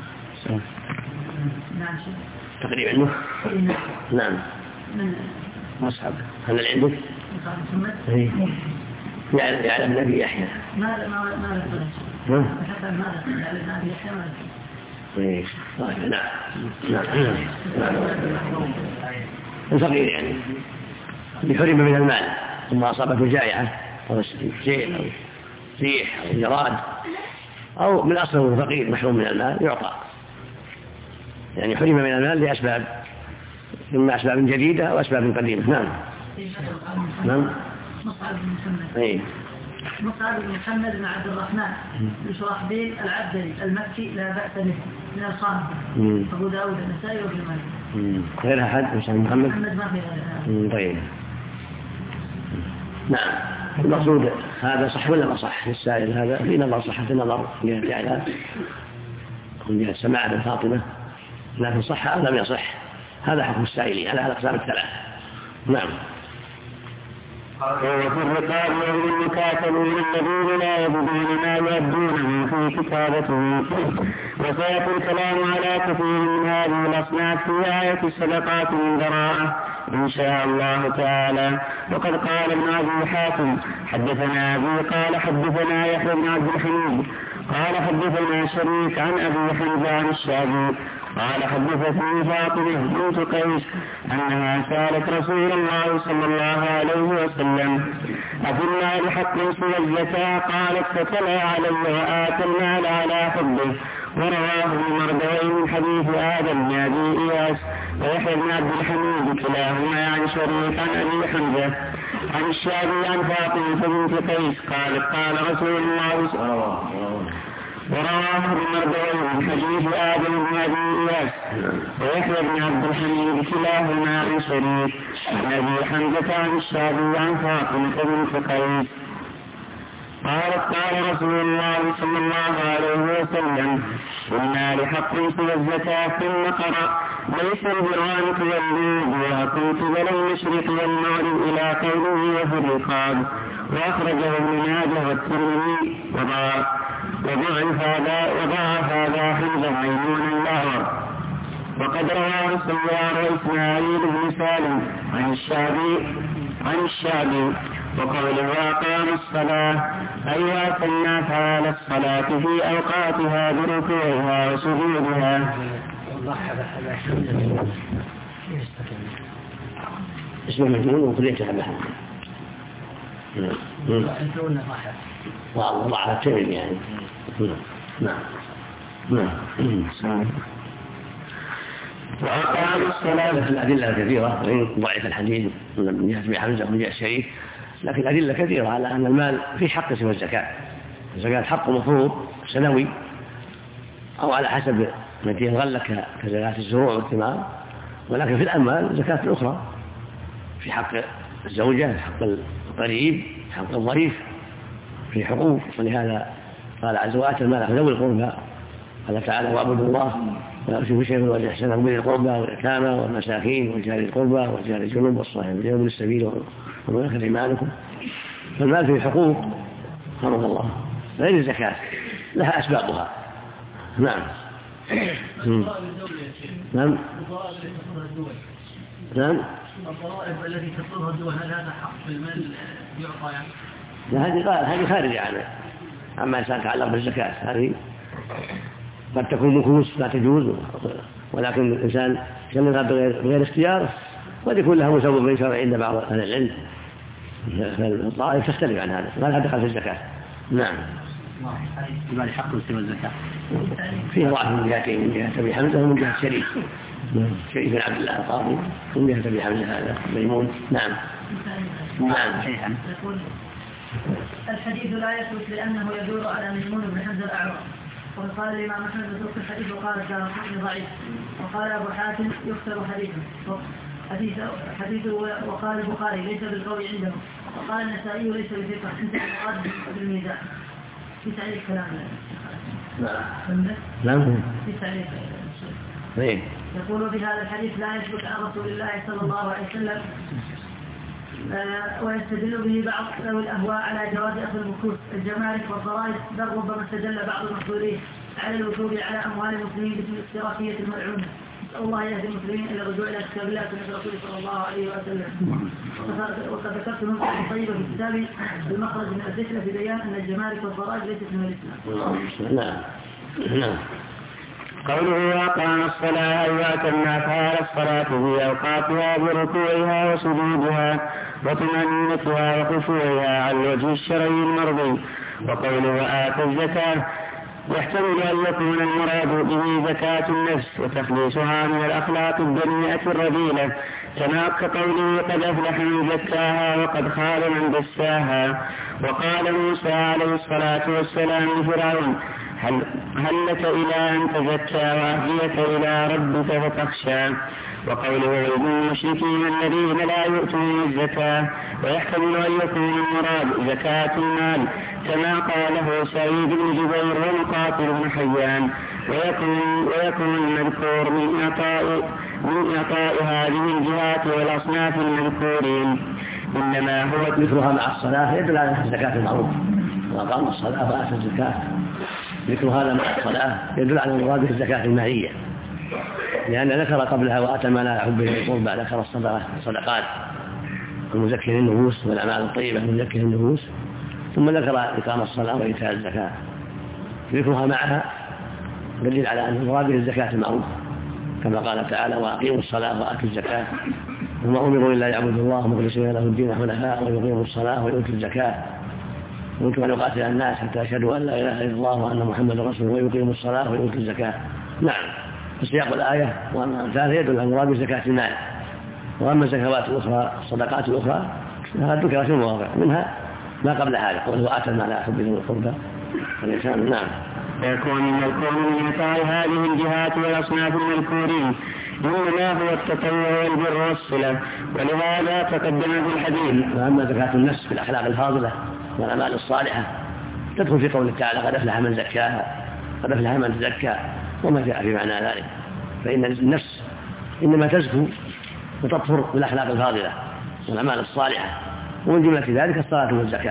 نعم تقريبا عنه. نعم. مصعب هل اللي عندك؟ مصعب بن محمد يعلم بن أبي يحيى ما الفقير يعني بحرم من المال ثم أصابته جائعة أو سيل أو ريح أو جراد أو من أصله الفقير محروم من المال يعطى يعني حرم من المال لأسباب إما أسباب جديدة أو أسباب قديمة. نعم. نعم. مصعب بن محمد مصعب بن محمد بن عبد الرحمن بشرحبيل العبدلي المكي لا بأس به من الخامسة أبو داود النسائي وابن ماجه. غير أحد مصعب بن محمد ما في غيرها. طيب. نعم. المقصود هذا صح ولا ما صح للسائل هذا في نظر صح في نظر من الإعلام من جهة سماع بن فاطمة لكن صح أو لم يصح هذا حكم السائلين على الأقسام الثلاثة. نعم. وفي الرقاب والمكاتبين الذين لا يجدون ما يؤدونه في كتابته. وسيأتي الكلام على كثير من هذه الأصناف في آية الصدقات من براءة إن شاء الله تعالى. وقد قال ابن أبي حاتم حدثنا أبي قال حدثنا يحيى بن عبد الحميد قال حدثنا شريك عن أبي حمزة عن الشعبي قال حدثتني فاطمة بنت قيس أنها سألت رسول الله صلى الله عليه وسلم: أفي المال حق سوى الزكاة؟ قالت: فتلا علي وآتى المال على حبه. ورواه المردوي من حديث آدم بن أبي إياس ويحيى بن عبد الحميد كلاهما عن شريك عن أبي حمزة عن الشعبي عن فاطمة بنت قيس قالت: قال رسول الله صلى الله عليه وسلم. ورواه المردوي من حديث آدم بن أبي إياس ويحيى بن عبد الحميد كلاهما عن شريك عن أبي حمزة عن الشعبي عن فاطمة بنت قيس قالت: قال رسول الله صلى الله عليه وسلم: إنا لحق سوى الزكاة. ثم قرأ: ليس البر أن تولوا وجوهكم قبل المشرق والمغرب إلى قوله وفي الرقاب. وأخرجه ابن ماجه والترمذي وضعف هذا حمزة ميمون الأعور. وقد رواه السيار وإسماعيل بن سالم عن الشعبي عن الشعبي. وقوله وأقاموا الصلاة أي وأتموا أفعال الصلاة في أوقاتها بركوعها وسجودها. اسم المجنون وكليته بها وضع التميم يعني. نعم. وأقاموا الصلاة. الأدلة كثيرة وإن ضعيف الحديث من جهة أبي حمزة ومن جهة الشريف، لكن الأدلة كثيرة على أن المال في حق سوى الزكاة. الزكاة حق مفروض سنوي أو على حسب التي ينغل كزكاة الزروع والثمار، ولكن في الأموال زكاة أخرى في حق الزوجة، في حق القريب، في حق الضيف، في حقوق. ولهذا قال عز وجل وآتوا المال ذوي القربى. قال تعالى واعبدوا الله ولا تشركوا شيئا وإحسانا بذي القربى واليتامى والمساكين والجار القربى والجار الجنوب والصاحب بالجنب السبيل ومن أخذ أيمانكم. فالمال فيه حقوق فرض الله غير الزكاة لها أسبابها. نعم. نعم. نعم. الضرائب التي تفرضها الدول هل هذا حق في المال يعطى يعني؟ لا هذه خارجة عنها عما يتعلق بالزكاة. هذه قد تكون نفوس لا تجوز، ولكن الإنسان يشملها بغير اختيار، قد يكون لها مسبب شرعي عند بعض أهل العلم. فالضرائب تختلف عن هذا، ولا دخل في الزكاة. نعم. يبقى حق سوى الزكاة فيه ضعف من جهتين، من جهة أبي حمزة ومن جهة شريف بن عبد الله القاضي، من جهة أبي حمزة هذا ميمون. نعم. الحديث لا يثبت لأنه يدور على ميمون بن حمزة الأعور، وقال الإمام أحمد متروك الحديث، وقال الدارقطني ضعيف، وقال أبو حاتم يكثر حديثه وقال البخاري ليس بالقوي عنده، وقال النسائي ليس بثقة عند المقاد بالميزان. في تعليق كلام في تعليق يقول في هذا الحديث لا يثبت عن رسول الله صلى الله عليه وسلم، ويستدل به بعض ذوي الأهواء على جواز أخذ المكوس الجمارك والضرائب، بل ربما استدل بعض المحظورين على الوجوب على أموال المسلمين باسم الاشتراكية الملعونة. نسأل الله يهدي المسلمين إلى الرجوع إلى كتاب الله وسنة رسوله صلى الله عليه وسلم. وقد ذكرت نقطة طيبة في كتابي المخرج من الذكر في بيان أن الجمارك والضرائب ليست من الإسلام. نعم. قوله وأقام الصلاة وأتموا أفعال الصلاة في أوقاتها بركوعها وسجودها وطمأنينتها وخشوعها على الوجه الشرعي المرضي. وقوله وآتوا الزكاة يحتمل أن يكون المراد به زكاة النفس وتخليصها من الأخلاق الدنيئة الرذيلة، كما كقوله قد أفلح من زكاها وقد خاب من دساها. وقال موسى عليه الصلاة والسلام لفرعون هل لك إلى أن تزكى وأهديك إلى ربك فتخشى. وقوله ويل المشركين الذين لا يؤتون الزكاة، ويحتمل أن يكون المراد زكاة المال كما قاله سعيد بن جبير ومقاتل بن حيان، ويكون المذكور من إعطاء هذه الجهات والأصناف المذكورين إنما هو ذكرها مع الصلاة يدل على الزكاة المعروف. وأقام الصلاة وآتى الزكاة، ذكر هذا مع الصلاة يدل على مراد الزكاة المالية، لأن ذكر قبلها وآتى ما لا يحب به القربى، ذكر الصدقات ومزكي النفوس والأعمال الطيبة مزكي النفوس، ثم ذكر إقام الصلاة وإيتاء الزكاة. ذكرها معها دليل على أن مراد الزكاة المعروف، كما قال تعالى وأقيموا الصلاة وآتوا الزكاة وما أمروا إلا يعبدوا الله مخلصين له الدين حنفاء ويقيموا الصلاة ويؤتوا الزكاة ويمكن أن يقاتل الناس حتى يشهدوا أن لا إله إلا الله وأن محمدا رسول ويقيموا الصلاة ويؤتوا الزكاة. نعم. سياق الآية وأما الثالث يدل على مراد زكاة المال. وأما الزكوات الأخرى الصدقات الأخرى فهذا ذكر في مواضع منها ما قبل هذا وآتى ما لا يحب به القربى الإنسان. نعم. يكون المذكور من إعطاء هذه الجهات والأصناف المذكورين إنما هو التطوع والبر والصلة، ولهذا تقدم في الحديث. وأما زكاة النفس في الأخلاق الفاضلة والأعمال الصالحة تدخل في قوله تعالى قد أفلح من زكاها قد أفلح من تزكى وما جاء في معنى ذلك. فإن النفس إنما تزكو وتطهر بالأخلاق الفاضلة والأعمال الصالحة، ومن جملة ذلك الصلاة والزكاة،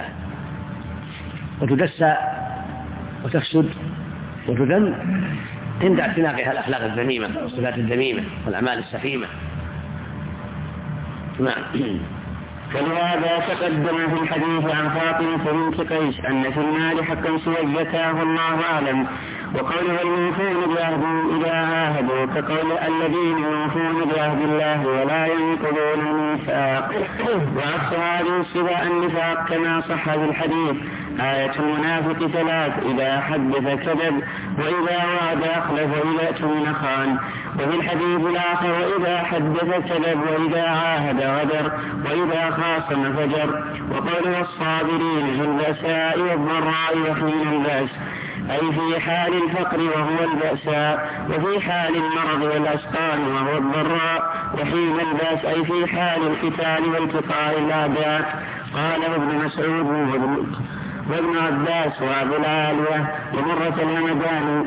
وتدسى وتفسد وتذم عند اعتناقها الأخلاق الذميمة والصفات الذميمة والأعمال السخيمة. نعم. فلهذا تقدم في الحديث عن فاطمة بنت قيس أن في المال حقا سيجتاه الله أعلم. وقوله الموفون بعهدهم إذا عاهدوا كقول الذين يوفون بعهد الله ولا ينقضون الميثاق. وعكس هذه الصفة النفاق كما صح في الحديث. آية المنافق ثلاث: إذا حدث كذب، وإذا وعد أخلف، وإذا اؤتمن خان. وفي الحديث الآخر: وإذا حدث كذب، وإذا عاهد غدر، وإذا خاصم فجر. وقوله الصابرين في البأساء والضراء وحين البأس، أي في حال الفقر وهو البأساء، وفي حال المرض والأسقام وهو الضراء، وحين البأس أي في حال القتال والتقاء الأعداء. قاله ابن مسعود وابن عباس وأبو العالية ومرة الهمداني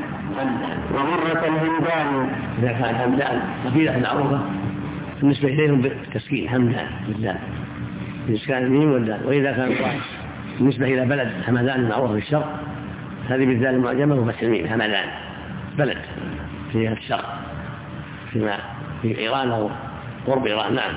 إذا كان همدان قبيلة معروفة بالنسبة إليهم بالتسكين همدان بالذات بإسكان الميم والدال. وإذا كان بالنسبة إلى بلد همدان معروف في الشرق، هذه بالذال المعجمة وفتح الميم همدان بلد في الشرق في إيران أو قرب إيران. نعم.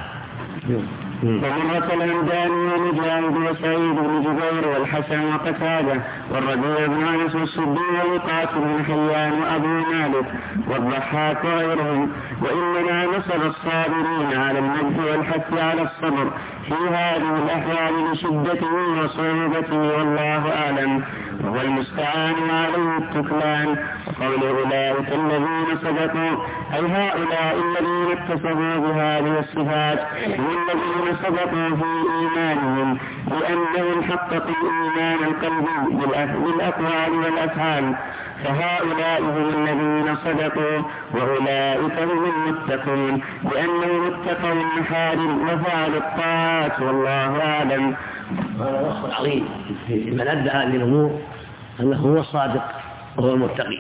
ومرة الهمداني ومجاهد وسعيد بن جبير والحسن وقتادة والربيع بن أنس والسدي وقاتل بن حيان وأبو مالك والضحاك وغيرهم. وإنما نصب الصابرين على المجد والحث على الصبر في هذه الأحوال لشدته وصعوبته والله أعلم، وهو المستعان عليه التكلان. وقول أولئك الذين صدقوا أي هؤلاء الذين اتصفوا بهذه الصفات والذين صدقوا في إيمانهم لأنهم حققوا الإيمان القلبي بالأقوال والأفعال، فهؤلاء هم الذين صدقوا، وأولئك هم المتقون لأنهم اتقوا المحارم وفعلوا الطاعات والله أعلم. هذا وصف عظيم في من أدى هذه الأمور أنه هو الصادق وهو المتقي،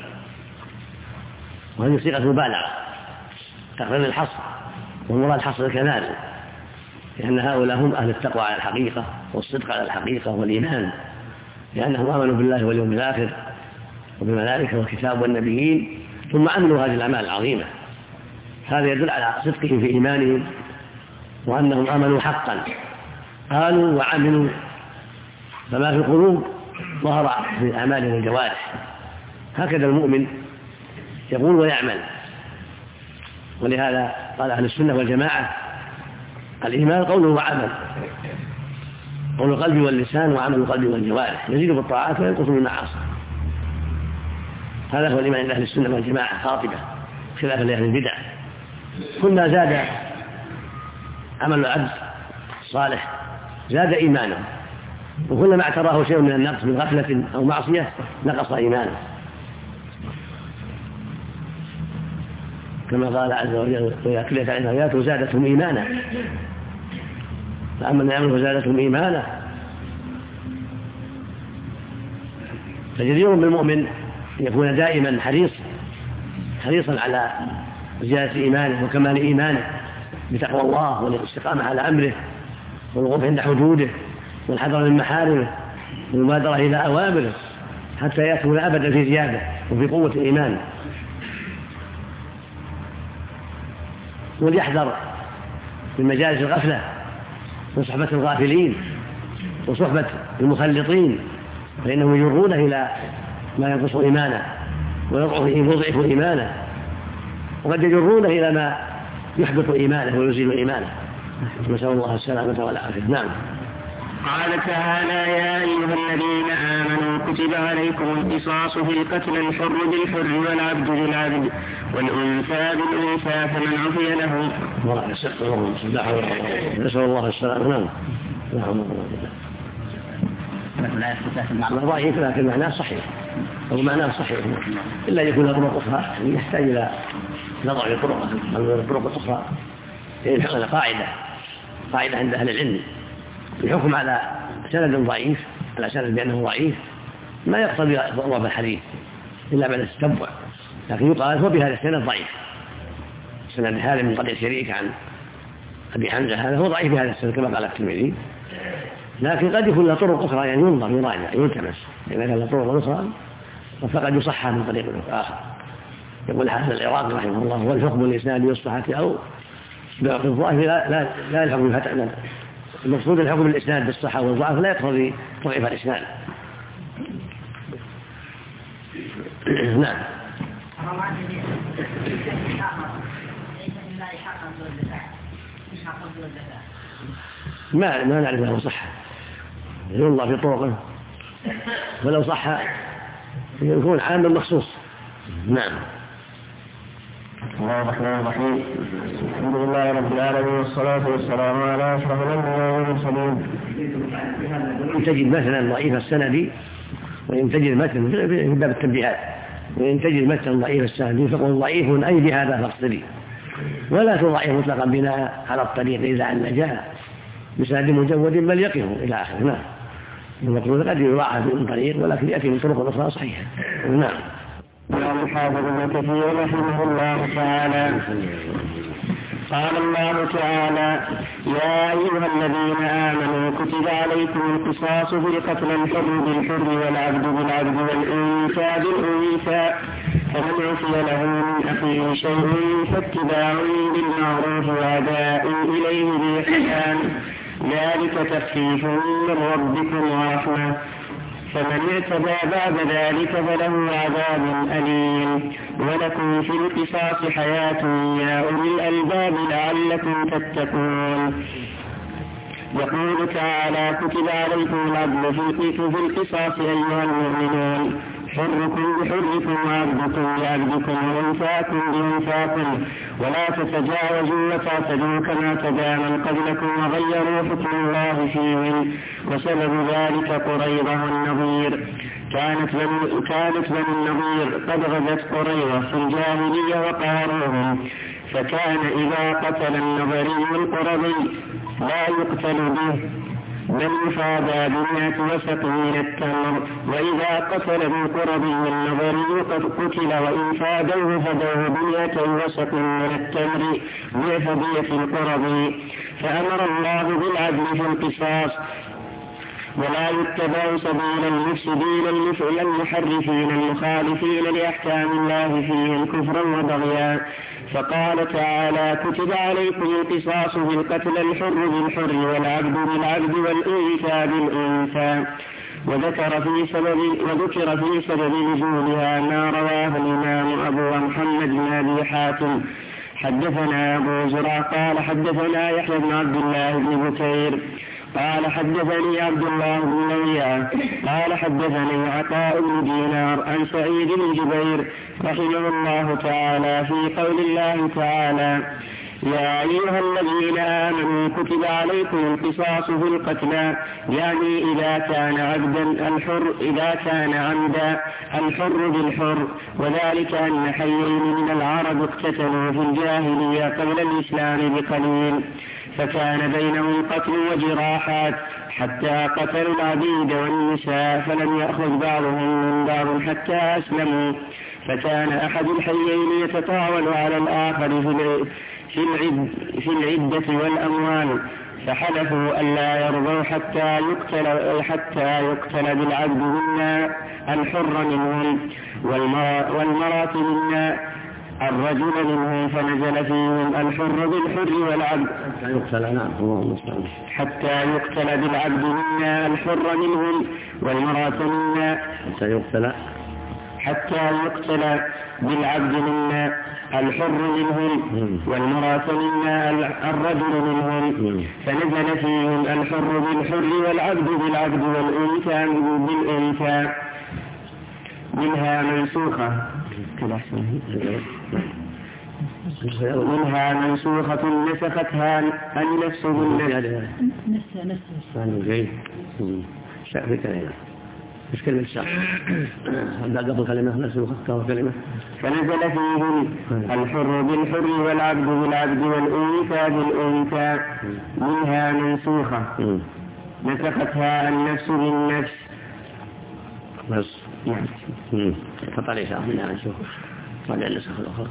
وهذه صيغة مبالغة تقرير الحصر، والمراد حصر الكمال، لأن هؤلاء هم أهل التقوى على الحقيقة والصدق على الحقيقة والإيمان، لأنهم آمنوا بالله واليوم الآخر وبالملائكة والكتاب والنبيين ثم عملوا هذه الأعمال العظيمة. هذا يدل على صدقهم في إيمانهم وأنهم آمنوا حقا، قالوا وعملوا، فما في القلوب ظهر في أعمالهم الجوارح. هكذا المؤمن يقول ويعمل. ولهذا قال أهل السنة والجماعة الإيمان قوله وعمل، قول القلب واللسان وعمل القلب والجوارح، يزيد بالطاعات وينقص بالمعاصي. هذا هو الإيمان عند أهل السنة والجماعة خاطبة خلافا لأهل البدع. كلما زاد عمل العبد صالح زاد إيمانه، وكلما اعتراه شيء من النقص من غفلة أو معصية نقص إيمانه، كما قال عز وجل وإذا تليت عليهم آياته زادتهم إيمانا. فأما النعمة فزادتهم إيمانا. فجدير بالمؤمن أن يكون دائما حريصا على زيادة إيمانه وكمال إيمانه بتقوى الله والاستقامة على أمره والوقوف عند حدوده والحذر من محارمه والمبادرة إلى أوامره حتى يكون أبدا في زيادة وفي قوة الإيمان. وليحذر من مجالس الغفلة وصحبة الغافلين وصحبة المخلطين، فإنهم يجرونه إلى ما ينقص إيمانه ويضعف إيمانه، وقد يجرونه إلى ما يحبط إيمانه ويزيل إيمانه، نسأل الله السلامة والعافية. نعم. قال تعالى يا أيها الذين آمنوا كتب عليكم القصاص في القتل الحر بالحر والعبد بالعبد والأنثى بالأنثى فمن عفي له. نسأل الله السلامة. نعم. ضعيف لكن معناه صحيح أو معناه صحيح إلا يكون له طرق أخرى يحتاج إلى نظر الطرق الأخرى. هذا قاعدة عند أهل العلم الحكم على سند ضعيف على سند بأنه ضعيف ما يقتضي ضعف الحديث إلا بعد التتبع، لكن يقال هو بهذا السند ضعيف. سند هذا من طريق شريك عن أبي حمزة هذا هو ضعيف بهذا السند كما قال الترمذي، لكن قد يكون له طرق أخرى يعني ينظر يراجع يلتمس إذا كان له طرق أخرى فقد يصحح من طريق آخر. يقول حسن العراقي رحمه الله والحكم الإسناد بالصحة أو بالضعف لا الحكم المقصود الحكم الإسناد بالصحة والضعف لا يقتضي تضعيف الإسناد. نعم. ما نعرف له صحة، ينظر في طرقه، ولو صح يكون عام مخصوص. نعم. بسم الله الرحمن الرحيم. الحمد لله رب العالمين والصلاة والسلام على أشرف الأنبياء والمرسلين. إن تجد مثلا ضعيف السند، وإن تجد مثلا في باب التنبيهات، وإن تجد مثلا ضعيف السند فقل ضعيف أي بهذا فاقصدي، ولا تضعف مطلقا بناء على الطريق إذا أن جاء بسند مجود بل يقف إلى آخره. نعم. المقصود قد يضاعف من طريق ولكن يأتي من طرق أخرى صحيحة. نعم. قال الحافظ ابن كثير رحمه الله تعالى: قال الله تعالى: يا أيها الذين آمنوا كتب عليكم القصاص في القتل، الحر بالحر والعبد بالعبد والأنثى بالأنثى، فمن عفي له من أخيه شيء فاتباع بالمعروف وأداء إليه بإحسان، ذلك تخفيف من ربكم ورحمة، فمن اعتدى بعد ذلك فله عذاب أليم، ولكم في القصاص حياة يا أولي الألباب لعلكم تتقون. يقول تعالى: كتب عليكم العدل في القصاص أيها المؤمنون، حركم بحركم وعبدكم بعبدكم وأنثاكم بأنثاكم، ولا تتجاوزوا وتعتدوا كما تدى من قبلكم وغيروا حكم الله فيهم، وسبب ذلك قريظة والنضير. كانت بنو النضير قد غزت قريظة في الجاهلية وقهروهم، فكان إذا قتل النضري القرظي لا يقتل به بل يفادى ب100 وسق من التمر، وإذا قتل بالقرظي النضري قد قتل وإن فادوه فدوه ب100 وسق من التمر ضعف دية القرظي. فأمر الله بالعدل في القصاص، ولا يتبع سبيل المفسدين المحرفين المخالفين لأحكام الله فيهم كفرا وبغيا. فقال تعالى: كتب عليكم القصاص في القتل، الحر بالحر والعبد بالعبد والأنثى بالأنثى. وذكر في سبب نزولها ما رواه الإمام أبو محمد بن أبي حاتم: حدثنا أبو زرع قال حدثنا يحيى بن عبد الله بن بكير قال حدثني عبد الله بن لويعة قال حدثني عطاء بن دينار عن سعيد بن جبير رحمه الله تعالى في قول الله تعالى: يا أيها الذين آمنوا كتب عليكم القصاص في القتلى، يعني إذا كان عبدا الحر، إذا كان عمدا الحر بالحر. وذلك أن حيين من العرب اقتتلوا في الجاهلية قبل الإسلام بقليل، فكان بينهم قتل وجراحات حتى قتلوا العبيد والنساء، فلم يأخذ بعضهم من بعض حتى أسلموا. فكان أحد الحيين يتطاول على الآخر في العدة والأموال، فحلفوا ألا يرضوا حتى يقتل بالعبد منا الحر منهم، والمرأة منا الرجل منهم، فنزل فيهم الحر بالحر والعبد حتى يقتل بالعبد منا الحر منهم، والمرأة منا حتى يقتل بالعبد منا الحر منهم، والمرأة منا الرجل منهم، فنزل فيهم الحر بالحر والعبد بالعبد والأنثى بالأنثى. منها منسوخة نسختها النفس بالنفس. مش كلمة شخص قبل كلمة نسوخة كلمة. فنزل فيهم الحر بالحر والعبد بالعبد والأنثى بالأنثى. منها منسوخة نسختها النفس بالنفس. بس فطلع شاء منها منسوخ طلع النسخ الأخرى.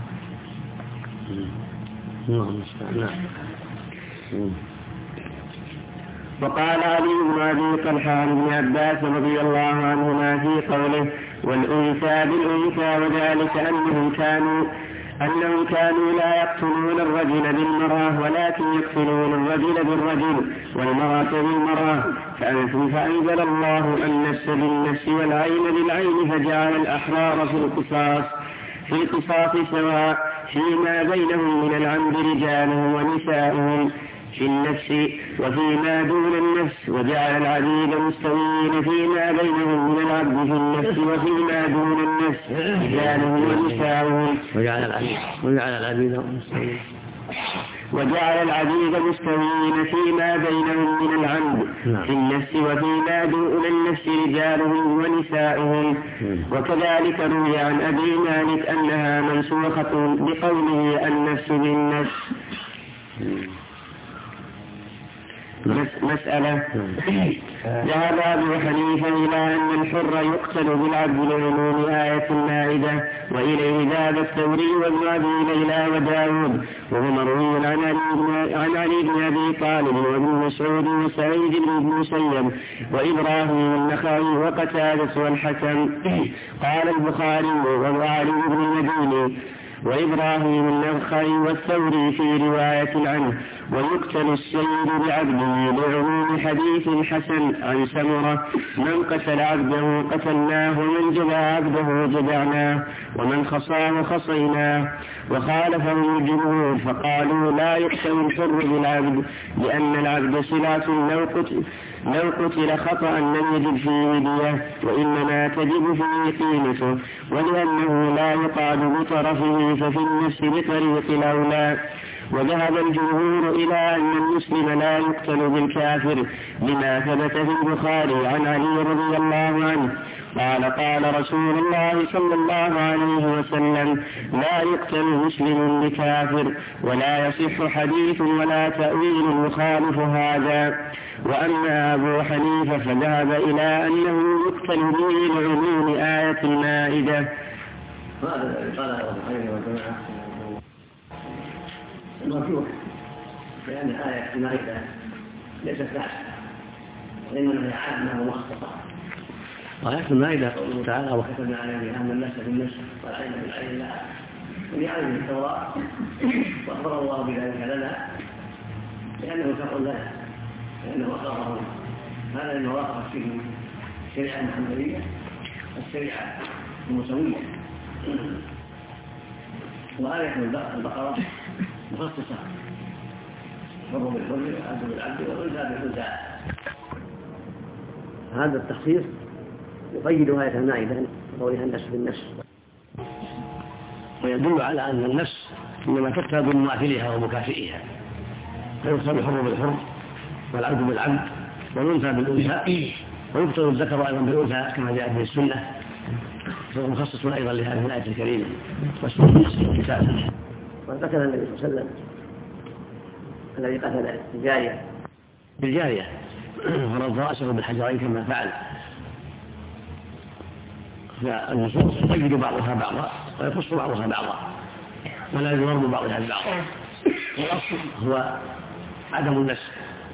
وقال علي بن أبي طلحة بن عباس رضي الله عنهما في قوله: والأنثى بالأنثى، وذلك أنهم كانوا لا يقتلون الرجل بالمرأة ولكن يقتلون الرجل بالرجل والمرأة بالمرأة، فأنزل الله النفس بالنفس والعين بالعين، فجعل الأحرار في القصاص سواء فيما بينهم من العمد رجالهم ونساؤهم في النفس وفيما دون النفس، وجعل العبيد مستوين فيما بينهم من العبد في النفس وفيما دون النفس رجالهم ونساؤهم، وجعل العبيد مستوين فيما بينهم من العمد في النفس وفيما دون النفس رجالهم ونساؤهم. وكذلك روي عن أبي مالك أنها منسوخة بقوله النفس بالنفس. مسألة. ذهب أبو حنيفة إلى أن الحر يقتل بالعبد لعموم آية المائدة، وإليه ذهب الثوري وابن أبي ليلى وداود، وهو مروي عن علي بن أبي طالب وابن مسعود وسعيد بن المسيب وإبراهيم النخعي وقتادة والحسن. قال البخاري وعلي بن المديني وإبراهيم النخعي والثوري في رواية عنه: ويقتل السيد بعبده لعموم حديث الحسن عن سمرة: من قتل عبده قتلناه، ومن جدع عبده جدعناه، ومن خصاه خصيناه. وخالفهم الجمهور فقالوا لا يقتل الحر بالعبد، لأن العبد صلة لو قتل خطأ لم يجب فيه دية، وإنما تجب فيه قيمته، ولأنه لا يقعد بطرفه ففي النفس بطريق الأولى. وذهب الجمهور إلى أن المسلم لا يقتل بالكافر، لما ثبت في البخاري عن علي رضي الله عنه قال: قال رسول الله صلى الله عليه وسلم: لا يقتل مسلم بكافر. ولا يصح حديث ولا تأويل يخالف هذا. وأما أبو حنيفة فذهب إلى أنه يقتل به لعموم آية المائدة. المرجوح لأن آية المائدة ليست ناسخة، وإنما هي عامة ومختصرة. وآية المائدة قوله تعالى: وكتبنا عليه أن النفس بالنفس والعين بالعين لا ولعين التوراة، وأخبر الله بذلك لنا لأنه شرع لنا، لأنه أخبره هذا لما وافقت فيه الشريعة المحمدية الشريعة المسوية. وآية البقرة مخصصة: حر بالحر والعبد بالعبد والأنثى بالأنثى. هذا التخصيص يقيد آية المائدة بقولها النفس بالنفس، ويدل على أن النفس إنما تقتل بمماثلها ومكافئها، فيقتل الحر بالحر والعبد بالعبد والأنثى بالأنثى، ويقتل الذكر أيضا بالأنثى كما جاء في السنة، فهو مخصص أيضا لهذه الآية الكريمة والسنة الكتاب. وذكر النبي صلى الله عليه وسلم الذي قتل بالجارية ورد رأسه بالحجرين كما فعل. فالنصوص تقيد بعضها بعضا ويخص بعضها بعضا ولا يضرب بعضها ببعض. والأصل هو عدم النفس،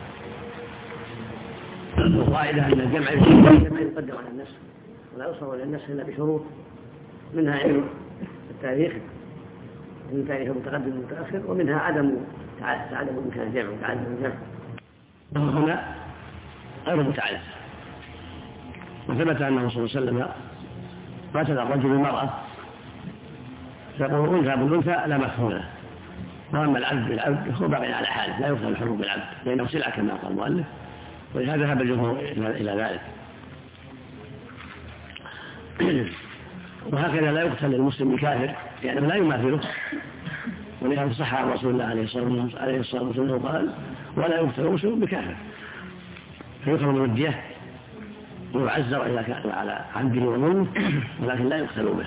والقاعدة أن الجمع يقدم على النفس ولا يوصل إلى النفس إلا بشروط، منها علم التاريخ من تاريخ متقدم ومتأخر، ومنها عدم إمكان الجمع وتعدد الجمع. هنا غير متعلم. وثبت أنه صلى الله عليه وسلم قتل الرجل المرأة فيقول أنثى بالأنثى لا مفهوم. وأما العبد بالعبد هو باقي على حاله، لا يقتل الحر بالعبد لأنه سلعة كما قال المؤلف، ولهذا ذهب الجمهور إلى ذلك. وهكذا لا يقتل المسلم بكافر لأنه لا يماثله، ولهذا صح عن رسول الله عليه الصلاة والسلام قال: ولا يقتل المسلم بكافر، فيخرج من الدية ويعزر إذا كان على عبده وظلمه، ولكن لا يقتل به.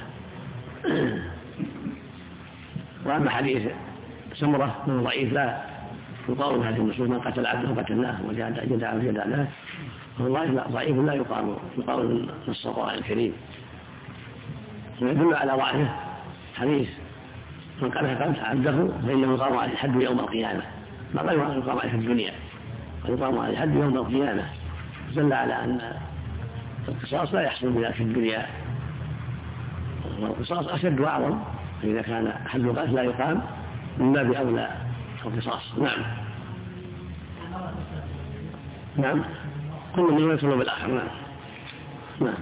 وأما حديث سمرة من ضعيف لا يقارن هذه النصوص: من قتل عبده قتلناه وجدع جدعناه، والله ضعيف لا يقارن نص القرآن الكريم. ويدل على ضعفه حديث: من قتل عبده فإنه يقام عليه الحد يوم القيامة. ما قال يقام عليه في الدنيا، ويقام عليه الحد يوم القيامة. دل على أن القصاص لا يحصل بذلك في الدنيا، والقصاص أشد وأعظم فإذا كان حد القذف لا يقام من باب أولى القصاص. نعم نعم كل من يصل بالآخر. نعم نعم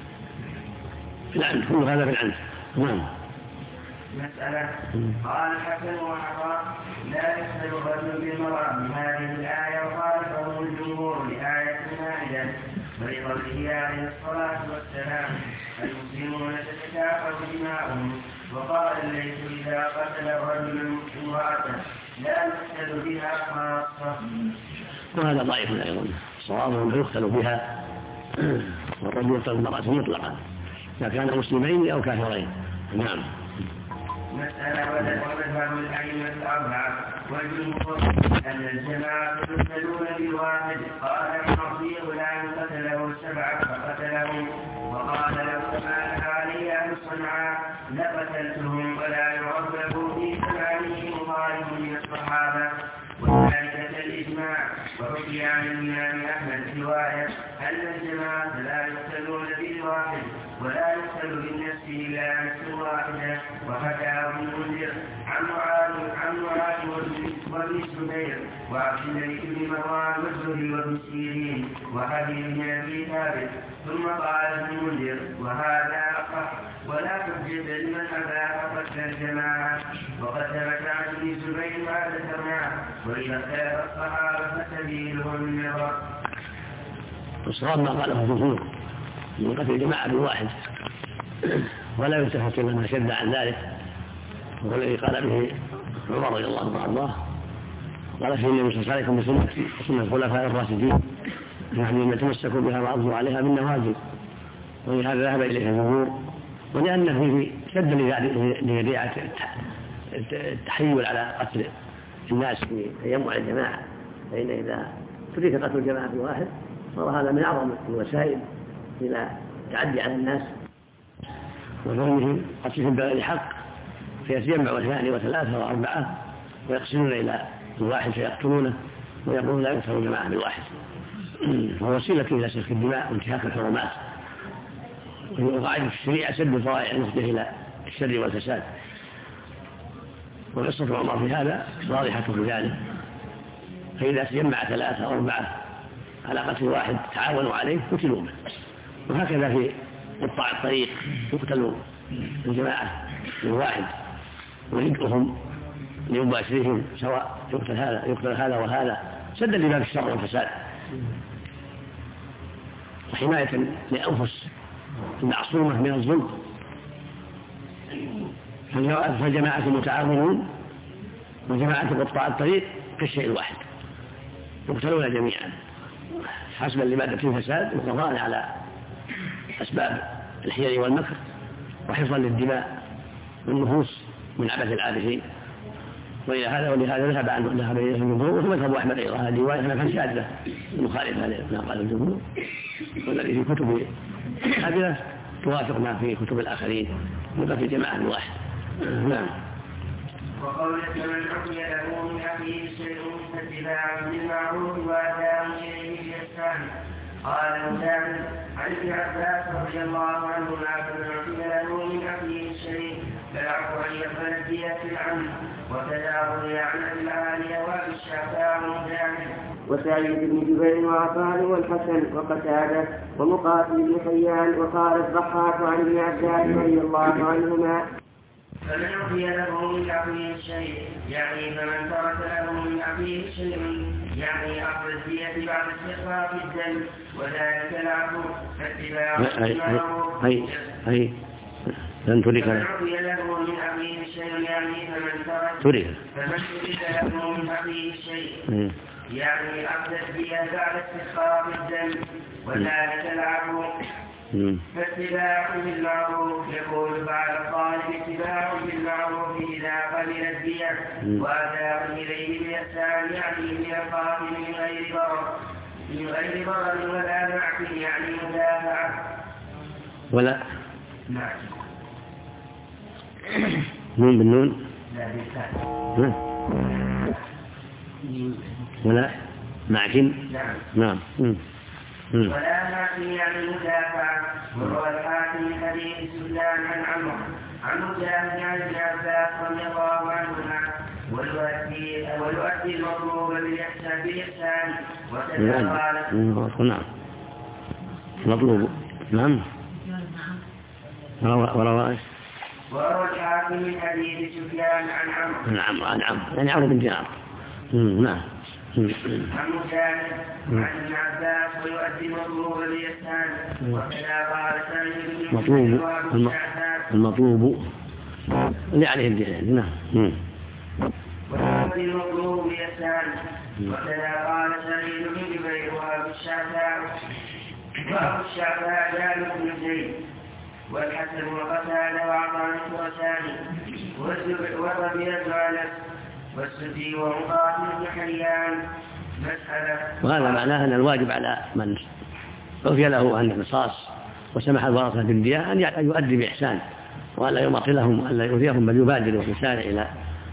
في العنف كل هذا في العنف. نعم. مسألة قال الحسن وعطاء لا يسأل الرجل بالمرأة بهذه الآية وخالفه الجمهور لآية المائدة ولقوله عليه الصلاة والسلام المسلمون تتكافأ دماؤهم. وقال الليث إذا قتل الرجل امرأته لا يقتل بها خاصة. وهذا ضعيف أيضا. صوابهم يقتل بها والرجل يقتل المرأة مطلقا إذا كان مسلمين أو كافرين. نعم. مسألة ومذهب الأئمة الأربعة والجمهور أن الجماعة يقتلون بالواحد. قال المعصي غلام قتله 7 فقتلهم وقال لو كان علي أهل صنعاء لقتلتهم ولا يعرف له في زمانه مخالف من الصحابة وذلك كالإجماع. وحكي عن الإمام أحمد رواية أن الجماعة لا يقتلون بالواحد ولا يقتل بالنفس إلا نفس واحدة. وحكاه ابن المنذر عن معاذ وابن الزبير وعبد الملك بن مروان والزهري وابن سيرين وحديث بن أبي ثابت. ثم قال ابن المنذر وهذا أصح ولا حجة لمن أباح قتل الجماعة. وقد ثبت عن ابن الزبير ما ذكرناه. وإذا اختلف الصحابة فسبيلهم النظر. والصواب ما قاله الجمهور من قتل الجماعة بالواحد ولا يلتفت إلى ما شد عن ذلك وهو الذي قال به عمر رضي الله عنه. قال فيه النبي صلى الله عليه وسلم بسنة الخلفاء الراشدين يعني أن تمسكوا بها وعضوا عليها بالنواجذ. ولهذا ذهب إليه الجمهور ولأن فيه شد لذريعة التحيل على قتل الناس في تجمع الجماعة. فإن إذا ترك قتل الجماعة في واحد صار هذا من أعظم الوسائل إلى التعدي على الناس وظلمهم قتلهم بغير حق فيتجمعوا 2 و3 و4 ويقصدون إلى الواحد فيقتلونه ويقولون لا يقتل الجماعة بالواحد. وهو وسيلة إلى سفك الدماء وانتهاك الحرمات. وقاعدة الشريعة سد الفرائع المفضية إلى الشر والفساد. وقصة عمر في هذا واضحة في ذلك. فإذا تجمع 3 أو 4 على قتل واحد تعاونوا عليه قتلوا به. وهكذا في قطاع الطريق يقتلوا الجماعة بالواحد ويجئهم لمباشرهم سواء يقتل هذا وهذا سدا لباب الشر والفساد وحماية لأنفس المعصومة من الظلم. فالجماعة متعاونون وجماعة قطاع الطريق كالشيء الواحد يقتلون جميعا حسبا لمادة الفساد وقضاء على أسباب الحيل والمكر وحفظا للدماء والنفوس من عبث العابثين. ولهذا ذهب إليه الجمهور ومذهب أحمد أيضا. هذه رواية كان شاذة مخالفة لما قال الجمهور والذي في كتب هذه توافق ما في كتب الآخرين يبقى في جماعة الواحد. نعم. وقولك من عقل له من أخيه شيء فاتباع بالمعروف وأداء إليه بإحسان. قال مجاهد عن ابن عباس رضي الله عنهما فمن عقل له من أخيه شيء فالعفو أن يقبل الدية عنه وكذا روي عن العالية والشعباء مجاهد وسعيد بن جبير وعطاء والحسن وقتادة ومقاتل بن حيان. وقال الضحاك عن ابن عباس رضي الله عنهما فمن عقل له من أخيه شيء يعني فمن ترك له من أخيه شيء يعني أخذ الدية بعد استخفاف الدم وذلك العفو فاتباع المعروف. فمن ترك له من أخيه شيء يعني فمن ترك له من أخيه شيء يعني أخذ الدية بعد استخفاف الدم وذلك العفو فاتباع بالمعروف. يقول بعد الطالب اتباع بالمعروف إذا قبل الدية وأداء إليه بإحسان يعني من القاتل من غير ضرر ولا نعف يعني مدافعة ولا نعم نون بالنون لا بالتالي ولا معكن نعم ولا معكن يعني مدافعة. وهو الحاكم حديث سلام عن عمرو عن مجاهد عن ابن عباس رضي الله عنهما ويؤدي المطلوب بالإحسان وكذا قال. نعم مطلوب. نعم وروى الحاكم من حديث سفيان عن عمرو. عن عمرو يعني عمرو بن دينار. نعم. عن مجاهد عن ابن عباس ويؤدي المطلوب بالإحسان وكذا قال سعيد بن المطلوب اللي عليه الدين. نعم. ويؤدي المطلوب بالإحسان وكذا قال سعيد بن جبير وأبو الشعثاء جابر بن زيد والحسن وقتادة وعطاء الخرساني والربيع بن أنس والسدي ومقاتل بن حيان مسألة. وهذا معناه أن الواجب على من عفي له عن القصاص وسمح الورثة بالدية أن يؤدي بإحسان وألا يماطلهم وألا يؤذيهم بل يبادر ويسارع إلى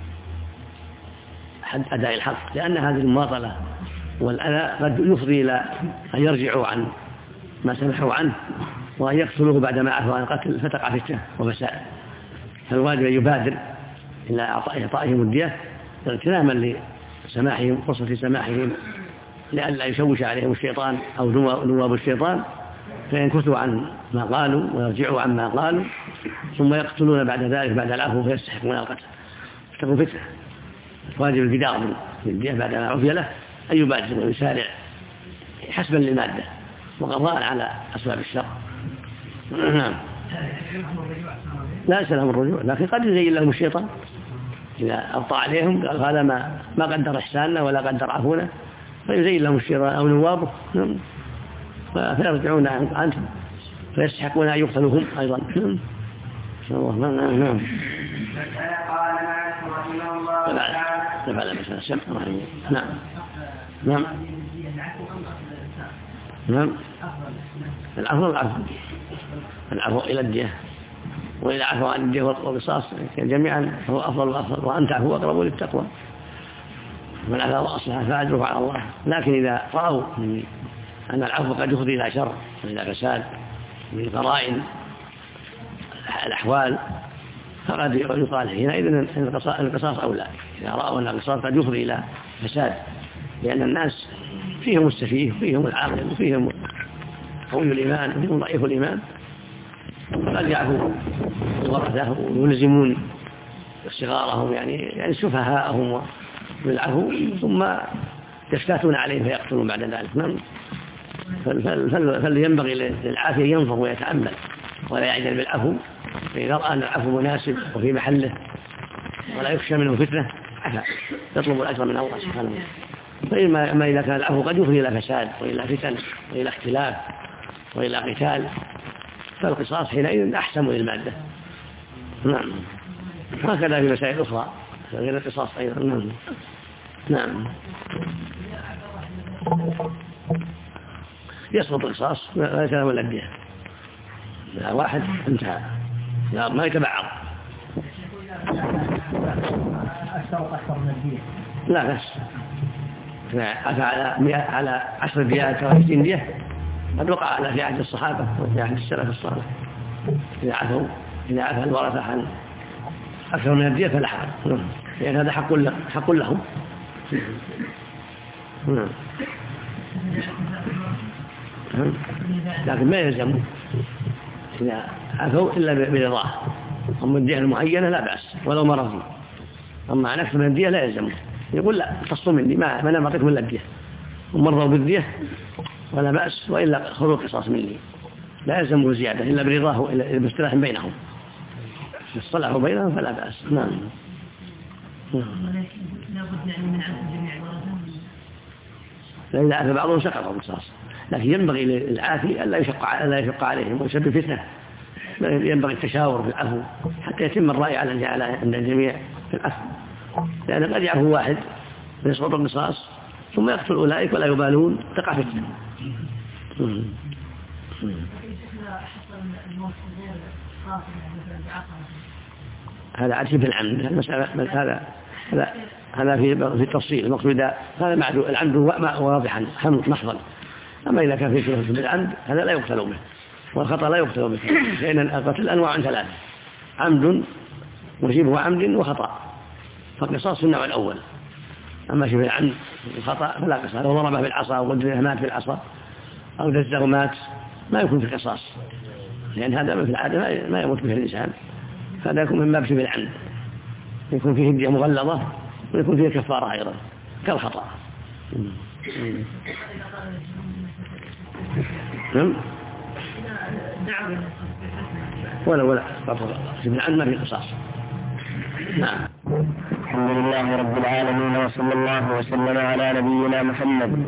أداء الحق، لأن هذه المماطلة والأذى قد يفضي إلى أن يرجعوا عن ما سمحوا عنه وأن يقتلوه بعدما عفوا عن القتل فتقع فتنة وفساد. فالواجب أن يبادر إلى إعطائهم الدية اغتناما لسماحهم فرصة سماحهم لئلا يشوش عليهم الشيطان أو نواب الشيطان فينكثوا عن ما قالوا ويرجعوا عما قالوا ثم يقتلون بعد ذلك بعد العفو فيستحقون القتل فتكون فتنة. واجب البدار بالدية بعدما عفي له أن يبادر ويسارع حسبا للمادة وقضاء على أسباب الشر. نعم. لا ليس لهم الرجوع لكن قد يزين لهم الشيطان إذا أبطأ عليهم قال هذا ما قدر إحساننا ولا قدر عفونا فيزين لهم الشيطان أو نوابه فيرجعون عنهم فيستحقون أن يقتلوا هم أيضا. نعم. قال مالك رحمه الله تعالى مثلا السمع. نعم. نعم. نعم. العفو إلى الدية وإلى عفو عن الدية والقصاص جميعا هو أفضل وأن تعفو أقرب للتقوى من عفا وأصلح فأجره على الله. لكن إذا رأوا أن العفو قد يفضي إلى شر وإلى فساد من قرائن الأحوال فقد يقال حينئذ أن القصاص أولى إذا رأوا أن القصاص قد يفضي إلى فساد، لأن الناس فيهم السفيه وفيهم العاقل وفيهم قوي الإيمان وفيهم ضعيف الإيمان فقد يعفو الورثة ويلزمون صغارهم يعني سفهاءهم بالعفو ثم يفتاتون عليه فيقتلون بعد ذلك. فلينبغي للعافية ينظر ويتأمل ولا يعجل بالعفو فإذا رأى أن العفو مناسب وفي محله ولا يخشى منه فتنة عفا يطلب الأجر من الله سبحانه وتعالى. فإما إذا كان العفو قد يفضي إلى فساد وإلى فتن وإلى اختلاف وإلى قتال فالقصاص حينئذ أحسن للمادة. نعم. هكذا في مسائل أخرى غير القصاص أيضا. نعم. يسقط القصاص لا يتناول ولا الدية واحد انتهى ما يتبعض. أكثر من الدية لا بس عفى على 10 ديات و20 دية قد وقع على في عهد الصحابة وفي عهد السلف الصالح إذا عفى الورثة عن أكثر من الدية فلا حرج لأن هذا حق لهم. لكن ما يلزم إذا عفوا إلا برضاه. أما الدية المعينة لا بأس ولو مرضي، أما عن أكثر من الدية لا يلزم يقول لا تصوا مني ما أنا معطيكم إلا الدية ومرضوا بالدية ولا بأس وإلا خذوا القصاص مني لا يلزمه زيادة إلا برضاه إلا باصطلاح بينهم اصطلحوا بينهم فلا بأس. نعم. لابد يعني من عفو جميع الورثة. إذا عفى بعضهم سقط القصاص لكن ينبغي للعافي ألا يشق عليهم ويسبب فتنة. ينبغي التشاور في العفو حتى يتم الرأي على الجميع في العفو، لأن قد يعفو واحد ويسقط القصاص ثم يقتل أولئك ولا يبالون تقع فتنة. هذا عاد في العمد المسألة هذا في التفصيل المقصود هذا معدو العمد واضحا محضا. أما إذا كان في شبهة بالعمد هذا لا يقتل به والخطأ لا يقتل به لأن القتل أنواع 3 عمد وشبه عمد وخطأ، فالقصاص في النوع الأول. أما شبه العمد الخطأ فلا قصاص. لو ضربه بالعصا أو قدره مات بالعصا أو دزه مات ما يكون في قصاص، لأن هذا في العادة ما يموت به الإنسان، فهذا يكون من باب شبه العمد، يكون فيه هدية مغلظة ويكون فيه كفارة أيضا كالخطأ. نعم ولا شبه العمد ما في قصاص. نعم. الحمد لله رب العالمين، وصلى الله وسلم على نبينا محمد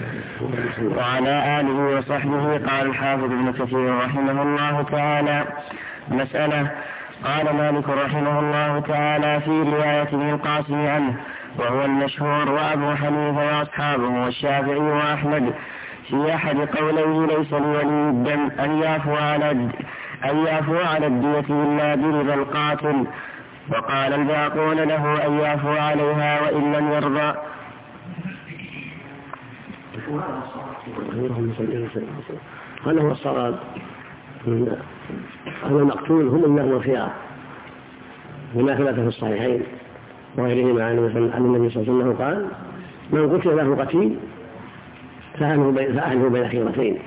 وعلى آله وصحبه. قال الحافظ ابن كثير رحمه الله تعالى: مسألة. قال مالك رحمه الله تعالى في رواية ابن القاسم عنه وهو المشهور، وأبو حنيفة وأصحابه والشافعي وأحمد في أحد قوليه: ليس لولي الدم أن يعفو على الدية إلا برضا القاتل. وقال الباقون له أن يعفو عليها وإن لم يرضى. هذا هو الصواب. هذا المقتول هم اللي لهم الخيار، وما ثبت في الصحيحين وغيرهما عن النبي صلى الله عليه وسلم قال: من قتل له قتيل فأهله بين خيرتين،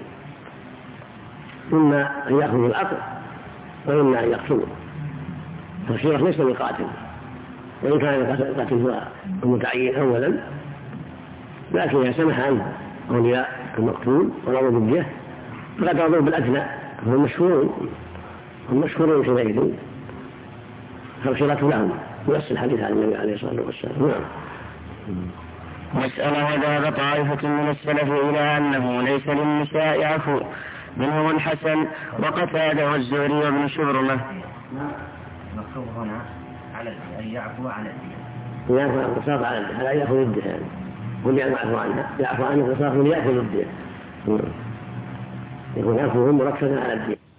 إما أن يأخذ العقل وإما أن يقتله. فالخيرة ليس للقاتل، وإن كان القاتل هو المتعين أولا، لكن إذا سمح عنه أولياء المقتول ورضوا بالدية فقد رضوا بالأدنى، هم مشهورون حينئذ، فالخيرة لهم بنص الحديث عن النبي عليه الصلاة والسلام. نعم. مسألة. وذهب طائفة من السلف إلى أنه ليس للنساء عفو، منهم الحسن وقتادة والزهري وابن شبرمة. مكتوب هنا على أن يعفو على الدية، يعفو عن القصاص على الدية، هذا يأخذ الدية يعني. هم يعفو عنها، يعفو عن القصاص وليأخذ الدية، يكون عفوهم مركزا على الدية.